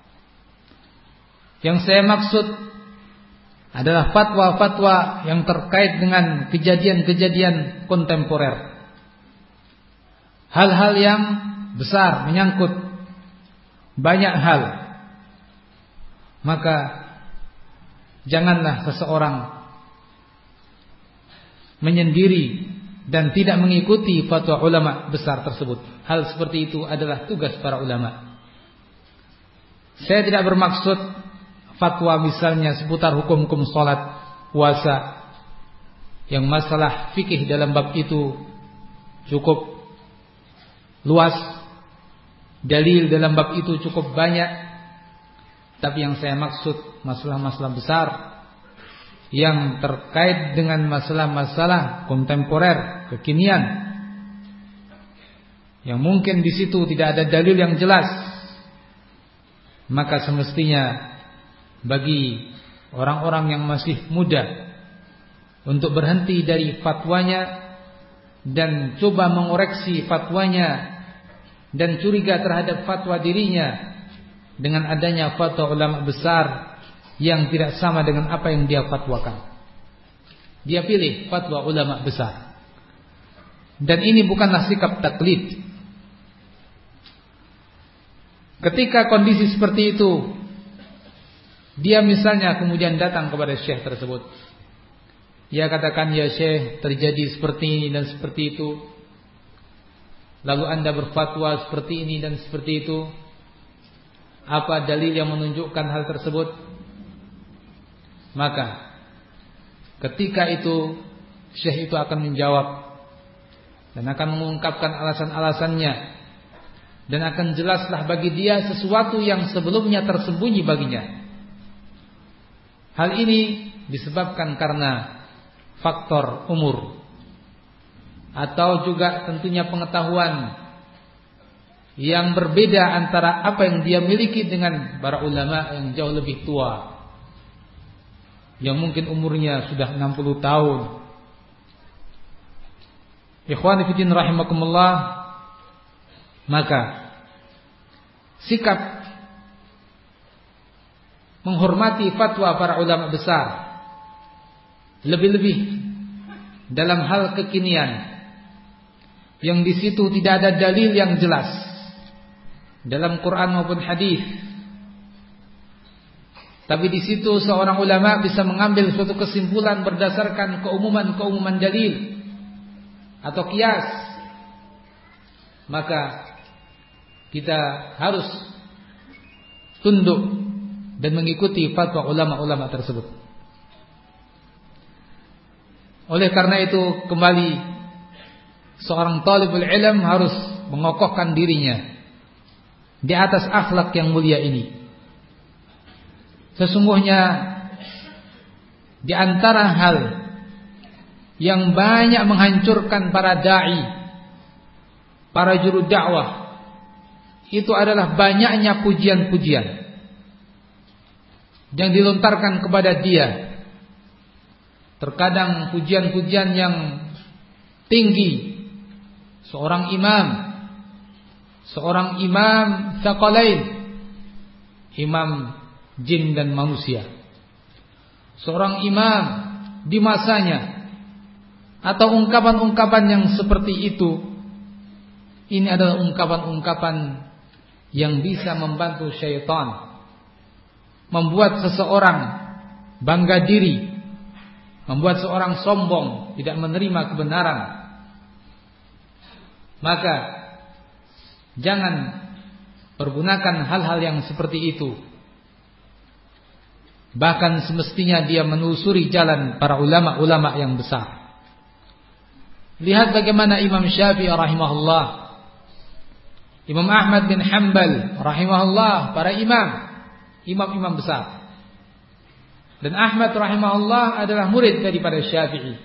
Yang saya maksud adalah fatwa-fatwa yang terkait dengan kejadian-kejadian kontemporer, hal-hal yang besar, menyangkut banyak hal. Maka janganlah seseorang menyendiri dan tidak mengikuti fatwa ulama besar tersebut. Hal seperti itu adalah tugas para ulama. Saya tidak bermaksud fatwa misalnya seputar hukum-hukum salat, puasa, yang masalah fikih dalam bab itu cukup luas, dalil dalam bab itu cukup banyak. Tapi yang saya maksud masalah-masalah besar yang terkait dengan masalah-masalah kontemporer, kekinian, yang mungkin di situ tidak ada dalil yang jelas. Maka semestinya bagi orang-orang yang masih muda untuk berhenti dari fatwanya dan coba mengoreksi fatwanya dan curiga terhadap fatwa dirinya dengan adanya fatwa ulama besar yang tidak sama dengan apa yang dia fatwakan. Dia pilih fatwa ulama besar. Dan ini bukanlah sikap taklid. Ketika kondisi seperti itu, dia misalnya kemudian datang kepada syekh tersebut. Dia katakan, ya syekh, terjadi seperti ini dan seperti itu, lalu anda berfatwa seperti ini dan seperti itu. Apa dalil yang menunjukkan hal tersebut? Maka ketika itu syekh itu akan menjawab dan akan mengungkapkan alasan-alasannya, dan akan jelaslah bagi dia sesuatu yang sebelumnya tersembunyi baginya. Hal ini disebabkan karena faktor umur atau juga tentunya pengetahuan yang berbeda antara apa yang dia miliki dengan para ulama yang jauh lebih tua, yang mungkin umurnya sudah enam puluh tahun. Ikhwani fillah rahimakumullah, maka sikap menghormati fatwa para ulama besar, lebih-lebih dalam hal kekinian yang di situ tidak ada dalil yang jelas dalam Quran maupun hadis, tapi di situ seorang ulama bisa mengambil suatu kesimpulan berdasarkan keumuman-keumuman dalil atau kias, maka kita harus tunduk dan mengikuti fatwa ulama-ulama tersebut. Oleh karena itu, kembali seorang talibul ilm harus mengokohkan dirinya di atas akhlak yang mulia ini. Sesungguhnya di antara hal yang banyak menghancurkan para dai, para juru dakwah, itu adalah banyaknya pujian-pujian yang dilontarkan kepada dia. Terkadang pujian-pujian yang tinggi. Seorang imam, seorang imam tsaqalain, imam jin dan manusia, seorang imam di masanya, atau ungkapan-ungkapan yang seperti itu. Ini adalah ungkapan-ungkapan yang bisa membantu syaitan membuat seseorang bangga diri, membuat seorang sombong, tidak menerima kebenaran, maka jangan pergunakan hal-hal yang seperti itu. Bahkan semestinya dia menelusuri jalan para ulama-ulama yang besar. Lihat bagaimana Imam Syafi'i rahimahullah, Imam Ahmad bin Hanbal rahimahullah, para imam, imam-imam besar. Dan Ahmad rahimahullah adalah murid daripada Syafi'i.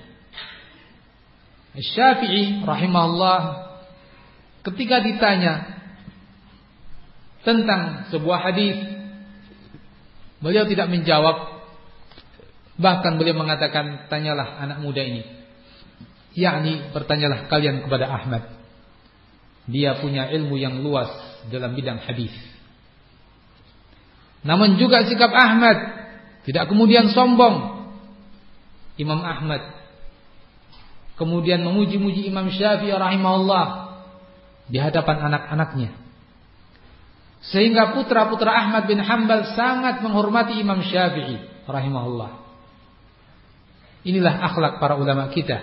Syafi'i rahimahullah ketika ditanya tentang sebuah hadis, beliau tidak menjawab. Bahkan beliau mengatakan, tanyalah anak muda ini, yakni bertanyalah kalian kepada Ahmad. Dia punya ilmu yang luas dalam bidang hadis. Namun juga sikap Ahmad tidak kemudian sombong. Imam Ahmad kemudian memuji-muji Imam Syafi'i rahimahullah di hadapan anak-anaknya, sehingga putra-putra Ahmad bin Hanbal sangat menghormati Imam Syafi'i rahimahullah. Inilah akhlak para ulama kita.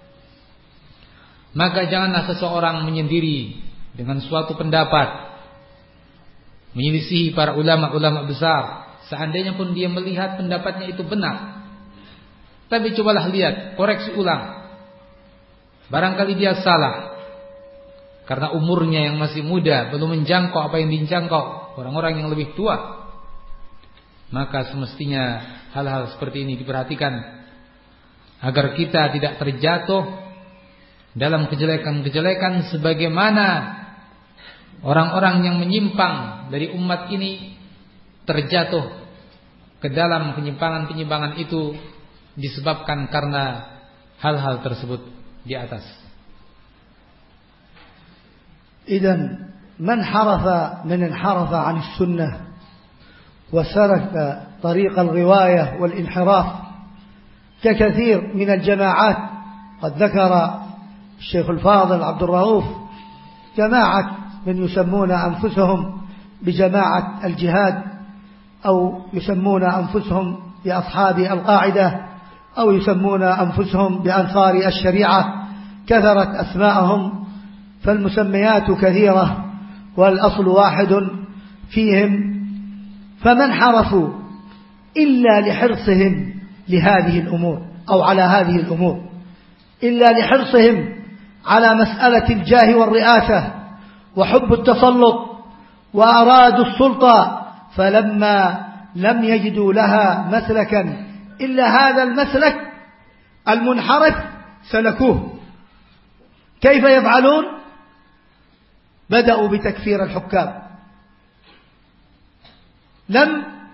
Maka janganlah seseorang menyendiri dengan suatu pendapat, menyelisihi para ulama-ulama besar, seandainya pun dia melihat pendapatnya itu benar. Tapi cobalah lihat, koreksi ulang. Barangkali dia salah, karena umurnya yang masih muda, belum menjangkau apa yang dijangkau orang-orang yang lebih tua. Maka semestinya hal-hal seperti ini diperhatikan, agar kita tidak terjatuh dalam kejelekan-kejelekan sebagaimana orang-orang yang menyimpang dari umat ini terjatuh ke dalam penyimpangan-penyimpangan itu disebabkan karena hal-hal tersebut di atas. إذن من حرف من انحرف عن السنة وسلك طريق الغواية والانحراف ككثير من الجماعات. قد ذكر الشيخ الفاضل عبد الرؤوف جماعة من يسمون أنفسهم بجماعة الجهاد، أو يسمون أنفسهم بأصحاب القاعدة، أو يسمون أنفسهم بأنصار الشريعة. كثرت أسماءهم، فالمسميات كثيرة والأصل واحد فيهم. فمن حرفوا إلا لحرصهم لهذه الأمور أو على هذه الأمور، إلا لحرصهم على مسألة الجاه والرئاسة وحب التسلط وأرادوا السلطة، فلما لم يجدوا لها مسلكا إلا هذا المسلك المنحرف سلكوه. كيف يفعلون؟ بدأوا بتكفير الحكام. لم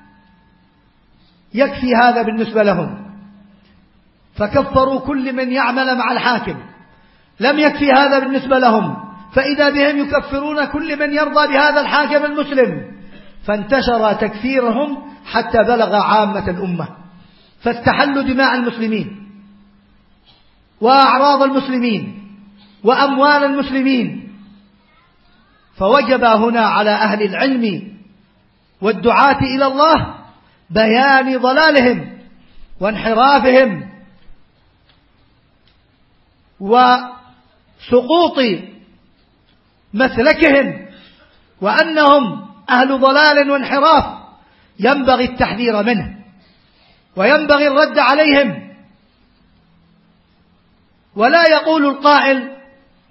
يكفي هذا بالنسبة لهم، فكفروا كل من يعمل مع الحاكم. لم يكفي هذا بالنسبة لهم، فإذا بهم يكفرون كل من يرضى بهذا الحاكم المسلم، فانتشر تكفيرهم حتى بلغ عامة الأمة، فاستحلوا دماء المسلمين وأعراض المسلمين وأموال المسلمين. فوجب هنا على أهل العلم والدعاة إلى الله بيان ضلالهم وانحرافهم وسقوط مسلكهم، وأنهم أهل ضلال وانحراف ينبغي التحذير منه وينبغي الرد عليهم. ولا يقول القائل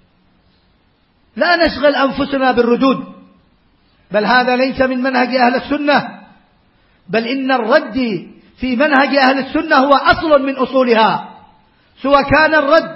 لا نشغل أنفسنا بالردود، بل هذا ليس من منهج أهل السنة، بل إن الرد في منهج أهل السنة هو أصل من أصولها، سواء كان الرد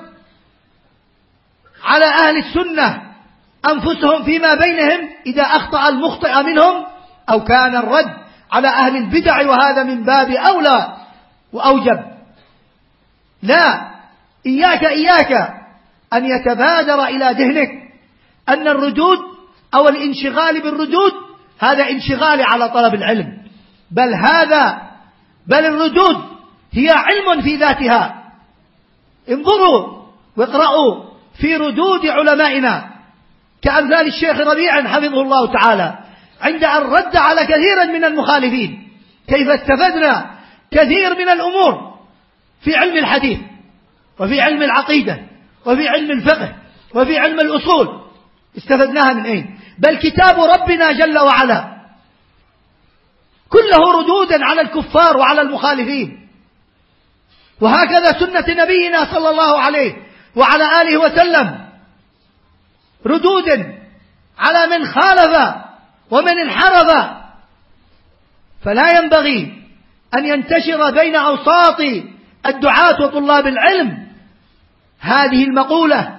على أهل السنة أنفسهم فيما بينهم إذا أخطأ المخطئ منهم، أو كان الرد على أهل البدع، وهذا من باب أولى وأوجب. لا، إياك إياك أن يتبادر إلى ذهنك أن الردود أو الانشغال بالردود هذا انشغال على طلب العلم، بل هذا بل الردود هي علم في ذاتها. انظروا واقرأوا في ردود علمائنا كأمثال الشيخ ربيع حفظه الله تعالى، عند أن رد على كثيرا من المخالفين كيف استفدنا كثير من الأمور في علم الحديث وفي علم العقيدة وفي علم الفقه وفي علم الأصول، استفدناها من أين؟ بل كتاب ربنا جل وعلا كله ردودا على الكفار وعلى المخالفين، وهكذا سنة نبينا صلى الله عليه وعلى آله وسلم ردودا على من خالف ومن انحرف. فلا ينبغي أن ينتشر بين أوساط الدعاة وطلاب العلم هذه المقولة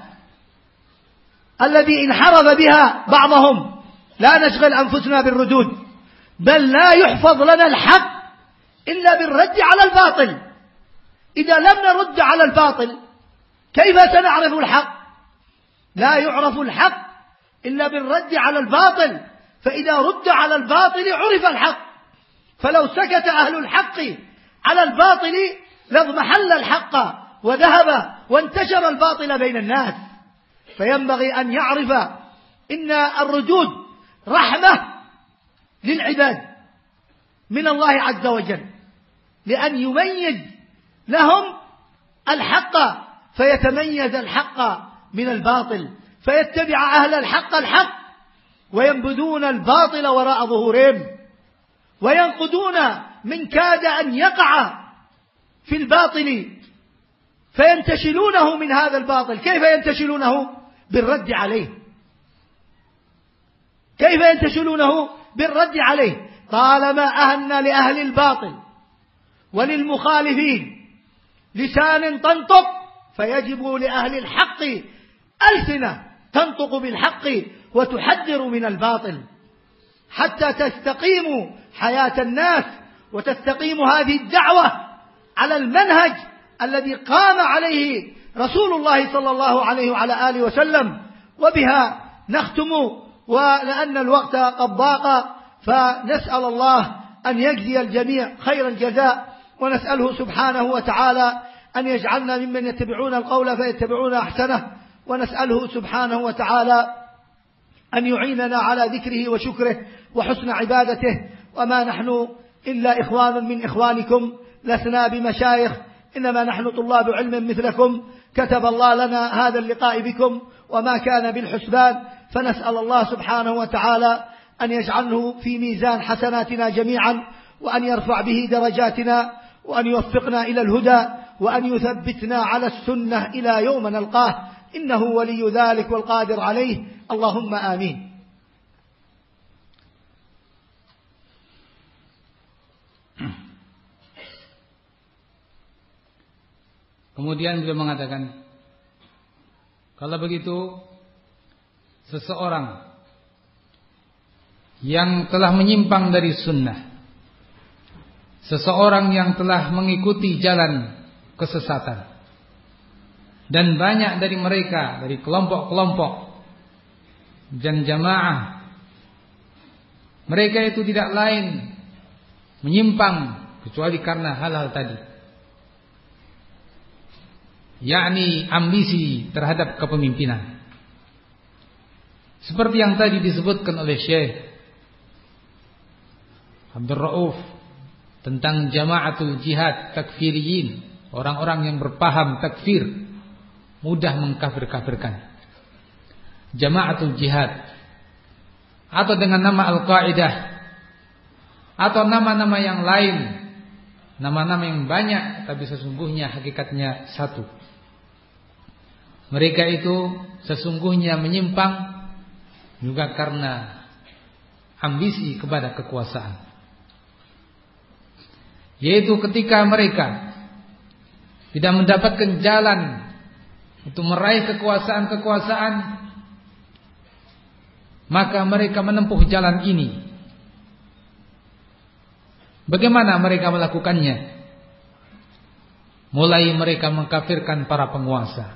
الذي انحرف بها بعضهم: لا نشغل أنفسنا بالردود، بل لا يحفظ لنا الحق إلا بالرد على الباطل. إذا لم نرد على الباطل كيف سنعرف الحق؟ لا يعرف الحق إلا بالرد على الباطل، فإذا رد على الباطل عرف الحق. فلو سكت أهل الحق على الباطل لاضمحل الحق وذهب وانتشر الباطل بين الناس. فينبغي أن يعرف إن الردود رحمة للعباد من الله عز وجل، لأن يميز لهم الحق فيتميز الحق من الباطل، فيتبع أهل الحق الحق وينبذون الباطل وراء ظهورهم، وينقدون من كاد أن يقع في الباطل فينتشلونه من هذا الباطل. كيف ينتشلونه؟ بالرد عليه. كيف ينتشلونه؟ بالرد عليه. طالما أهن لأهل الباطل وللمخالفين لسان تنطق، فيجب لأهل الحق ألسنة تنطق بالحق وتحذر من الباطل، حتى تستقيم حياة الناس وتستقيم هذه الدعوة على المنهج الذي قام عليه رسول الله صلى الله عليه وعلى آله وسلم. وبها نختم، ولأن الوقت قد ضاق، فنسأل الله أن يجزي الجميع خير الجزاء، ونسأله سبحانه وتعالى أن يجعلنا ممن يتبعون القول فيتبعون أحسنه، ونسأله سبحانه وتعالى أن يعيننا على ذكره وشكره وحسن عبادته. وما نحن إلا إخوان من إخوانكم، لسنا بمشايخ، إنما نحن طلاب علم مثلكم. كتب الله لنا هذا اللقاء بكم وما كان بالحسبان، فنسأل الله سبحانه وتعالى أن يجعله في ميزان حسناتنا جميعا، وأن يرفع به درجاتنا، وأن يوفقنا إلى الهدى، وأن يثبتنا على السنة إلى يوم نلقاه، إنه ولي ذلك والقادر عليه. اللهم آمين. Kemudian beliau mengatakan, kalau begitu seseorang yang telah menyimpang dari sunnah, seseorang yang telah mengikuti jalan kesesatan, dan banyak dari mereka, dari kelompok-kelompok dan jamaah, mereka itu tidak lain menyimpang kecuali karena hal-hal tadi, yakni ambisi terhadap kepemimpinan, seperti yang tadi disebutkan oleh Syekh Abdul Rauf tentang jamaatul jihad takfiriyin, orang-orang yang berpaham takfir, mudah mengkafir-kafirkan. Jamaatul jihad, atau dengan nama Al-Qa'idah, atau nama-nama yang lain, nama-nama yang banyak, tapi sesungguhnya hakikatnya satu. Mereka itu sesungguhnya menyimpang juga karena ambisi kepada kekuasaan, yaitu ketika mereka tidak mendapatkan jalan untuk meraih kekuasaan-kekuasaan, maka mereka menempuh jalan ini. Bagaimana mereka melakukannya? Mulai mereka mengkafirkan para penguasa.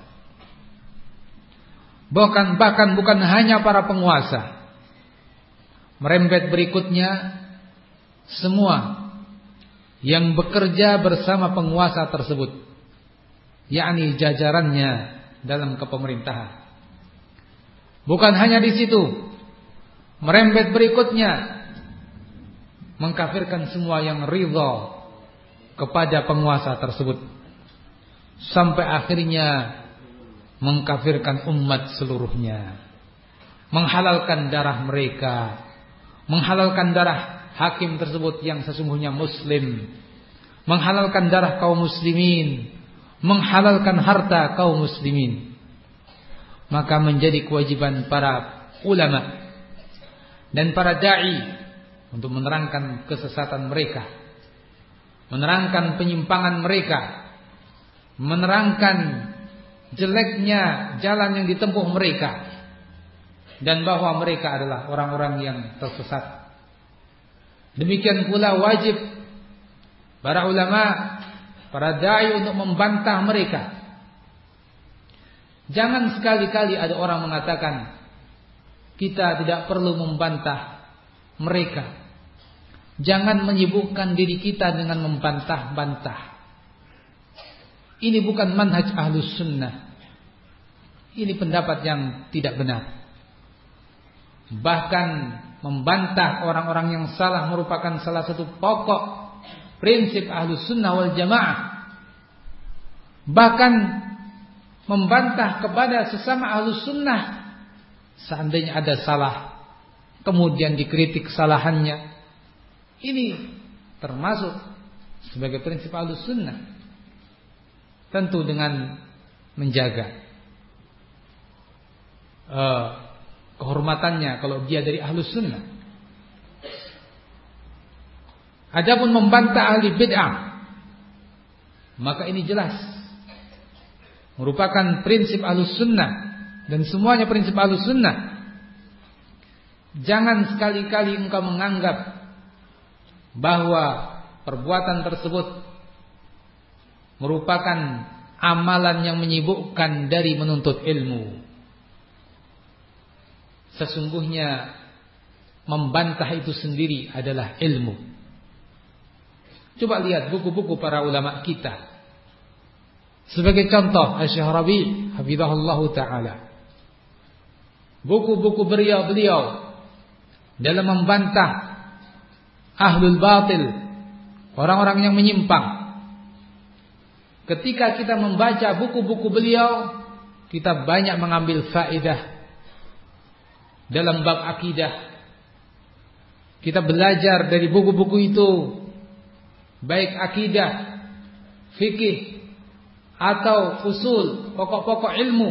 Bahkan, bahkan bukan hanya para penguasa, merembet berikutnya semua yang bekerja bersama penguasa tersebut, yakni jajarannya dalam kepemerintahan. Bukan hanya di situ, merembet berikutnya mengkafirkan semua yang ridha kepada penguasa tersebut, sampai akhirnya mengkafirkan umat seluruhnya, menghalalkan darah mereka, menghalalkan darah hakim tersebut yang sesungguhnya muslim, menghalalkan darah kaum muslimin, menghalalkan harta kaum muslimin. Maka menjadi kewajiban para ulama dan para da'i untuk menerangkan kesesatan mereka, menerangkan penyimpangan mereka, menerangkan jeleknya jalan yang ditempuh mereka, dan bahwa mereka adalah orang-orang yang tersesat. Demikian pula wajib para ulama, para da'i untuk membantah mereka. Jangan sekali-kali ada orang mengatakan kita tidak perlu membantah mereka. Jangan menyibukkan diri kita dengan membantah-bantah. Ini bukan manhaj ahlus sunnah. Ini pendapat yang tidak benar. Bahkan membantah orang-orang yang salah merupakan salah satu pokok prinsip ahlus sunnah wal jamaah. Bahkan membantah kepada sesama ahlus sunnah, seandainya ada salah kemudian dikritik kesalahannya, ini termasuk sebagai prinsip ahlus sunnah, tentu dengan menjaga uh, kehormatannya kalau dia dari ahlus sunnah. Adapun membantah ahli bid'ah, maka ini jelas merupakan prinsip ahlus sunnah, dan semuanya prinsip ahlus sunnah. Jangan sekali-kali engkau menganggap bahwa perbuatan tersebut merupakan amalan yang menyibukkan dari menuntut ilmu. Sesungguhnya membantah itu sendiri adalah ilmu. Coba lihat buku-buku para ulama kita. Sebagai contoh, Asy-Syarabi hafizahullah taala, buku-buku beliau-beliau dalam membantah ahlul batil, orang-orang yang menyimpang. Ketika kita membaca buku-buku beliau, kita banyak mengambil faedah dalam bab akidah. Kita belajar dari buku-buku itu, baik akidah, fikih, atau usul, pokok-pokok ilmu.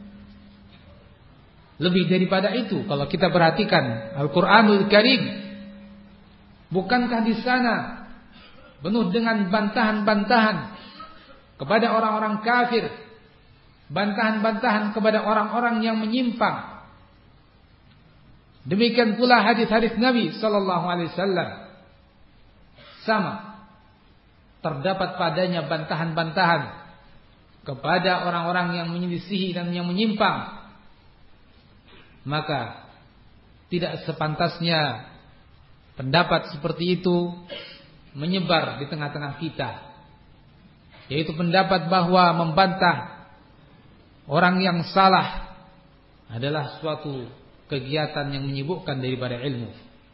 Lebih daripada itu, kalau kita perhatikan Al-Quranul Karim, bukankah di sana penuh dengan bantahan-bantahan kepada orang-orang kafir, bantahan-bantahan kepada orang-orang yang menyimpang. Demikian pula hadis-hadis Nabi sallallahu alaihi wasallam, sama, terdapat padanya bantahan-bantahan kepada orang-orang yang menyelisihi dan yang menyimpang. Maka tidak sepantasnya pendapat seperti itu menyebar di tengah-tengah kita, yaitu pendapat bahwa membantah orang yang salah adalah suatu kegiatan yang menyibukkan daripada ilmu.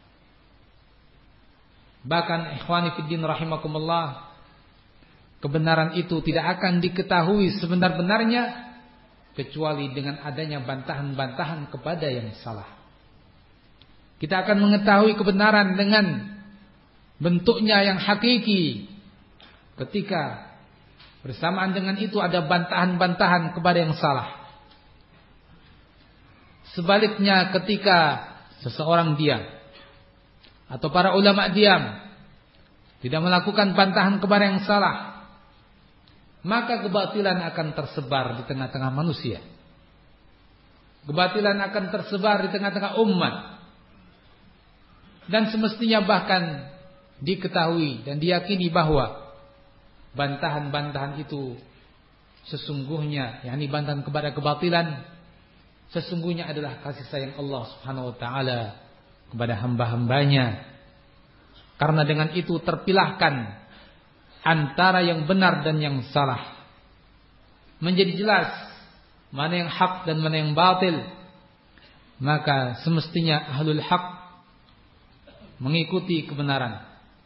Bahkan ikhwani fiddin rahimakumullah, kebenaran itu tidak akan diketahui sebenar-benarnya kecuali dengan adanya bantahan-bantahan kepada yang salah. Kita akan mengetahui kebenaran dengan bentuknya yang hakiki ketika bersamaan dengan itu ada bantahan-bantahan kepada yang salah. Sebaliknya, ketika seseorang diam atau para ulama diam, tidak melakukan bantahan kepada yang salah, maka kebatilan akan tersebar di tengah-tengah manusia. Kebatilan akan tersebar di tengah-tengah umat. Dan semestinya bahkan diketahui dan diyakini bahwa bantahan-bantahan itu sesungguhnya, yakni bantahan kepada kebatilan, sesungguhnya adalah kasih sayang Allah Subhanahu wa taala kepada hamba-hambanya. Karena dengan itu terpilahkan antara yang benar dan yang salah. Menjadi jelas mana yang hak dan mana yang batil. Maka semestinya ahlul haq mengikuti kebenaran.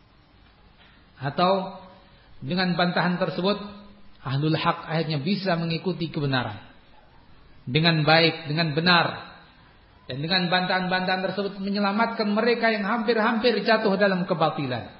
Atau dengan bantahan tersebut ahlul haq akhirnya bisa mengikuti kebenaran dengan baik, dengan benar. Dan dengan bantahan-bantahan tersebut menyelamatkan mereka yang hampir-hampir jatuh dalam kebatilan.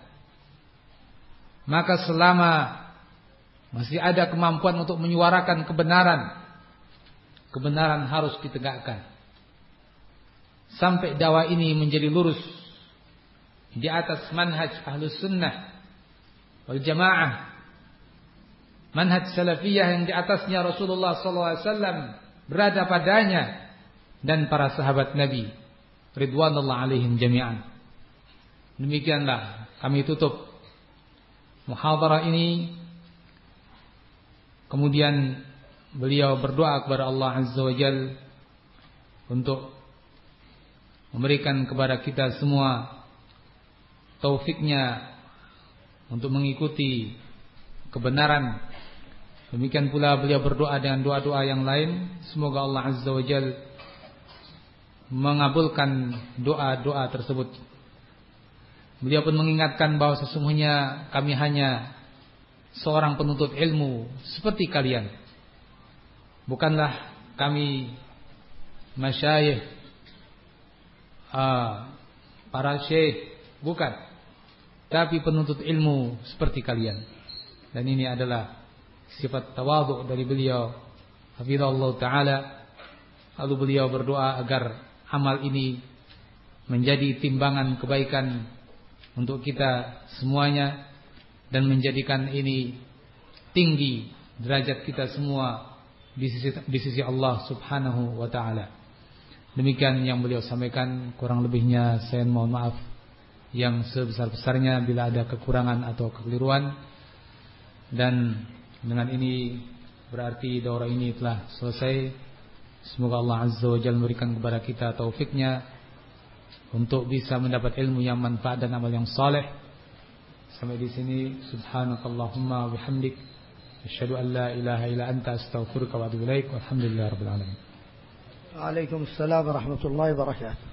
Maka selama masih ada kemampuan untuk menyuarakan kebenaran, kebenaran harus ditegakkan sampai dakwah ini menjadi lurus di atas manhaj ahlus sunnah wal jamaah, manhaj salafiyah yang di atasnya Rasulullah sallallahu alaihi wasallam berada padanya dan para sahabat Nabi ridwanullah alaihim jami'an. Demikianlah kami tutup muhadharah ini. Kemudian beliau berdoa kepada Allah Azza wa Jalla untuk memberikan kepada kita semua taufiknya untuk mengikuti kebenaran. Demikian pula beliau berdoa dengan doa-doa yang lain. Semoga Allah Azza wa Jalla mengabulkan doa-doa tersebut. Beliau pun mengingatkan bahwa sesungguhnya kami hanya seorang penuntut ilmu seperti kalian. Bukanlah kami masyayikh, uh, para syekh, bukan. Tapi penuntut ilmu seperti kalian. Dan ini adalah sifat tawadhu dari beliau, hafizallahu taala. Lalu beliau berdoa agar amal ini menjadi timbangan kebaikan untuk kita semuanya dan menjadikan ini tinggi derajat kita semua di sisi, di sisi Allah Subhanahu wa taala. Demikian yang beliau sampaikan, kurang lebihnya saya mohon maaf yang sebesar-besarnya bila ada kekurangan atau kekeliruan. Dan dengan ini berarti daurah ini telah selesai. Semoga Allah Azza wa Jalla memberikan kepada kita taufiknya untuk bisa mendapat ilmu yang manfaat dan amal yang saleh. Sampai di sini, subhanakallahumma wa bihamdik, asyhadu an la ilaha illa anta, astaghfiruka wa atubu ilaik. Walhamdulillahirabbil alamin. Waalaikumsalam warahmatullahi wabarakatuh.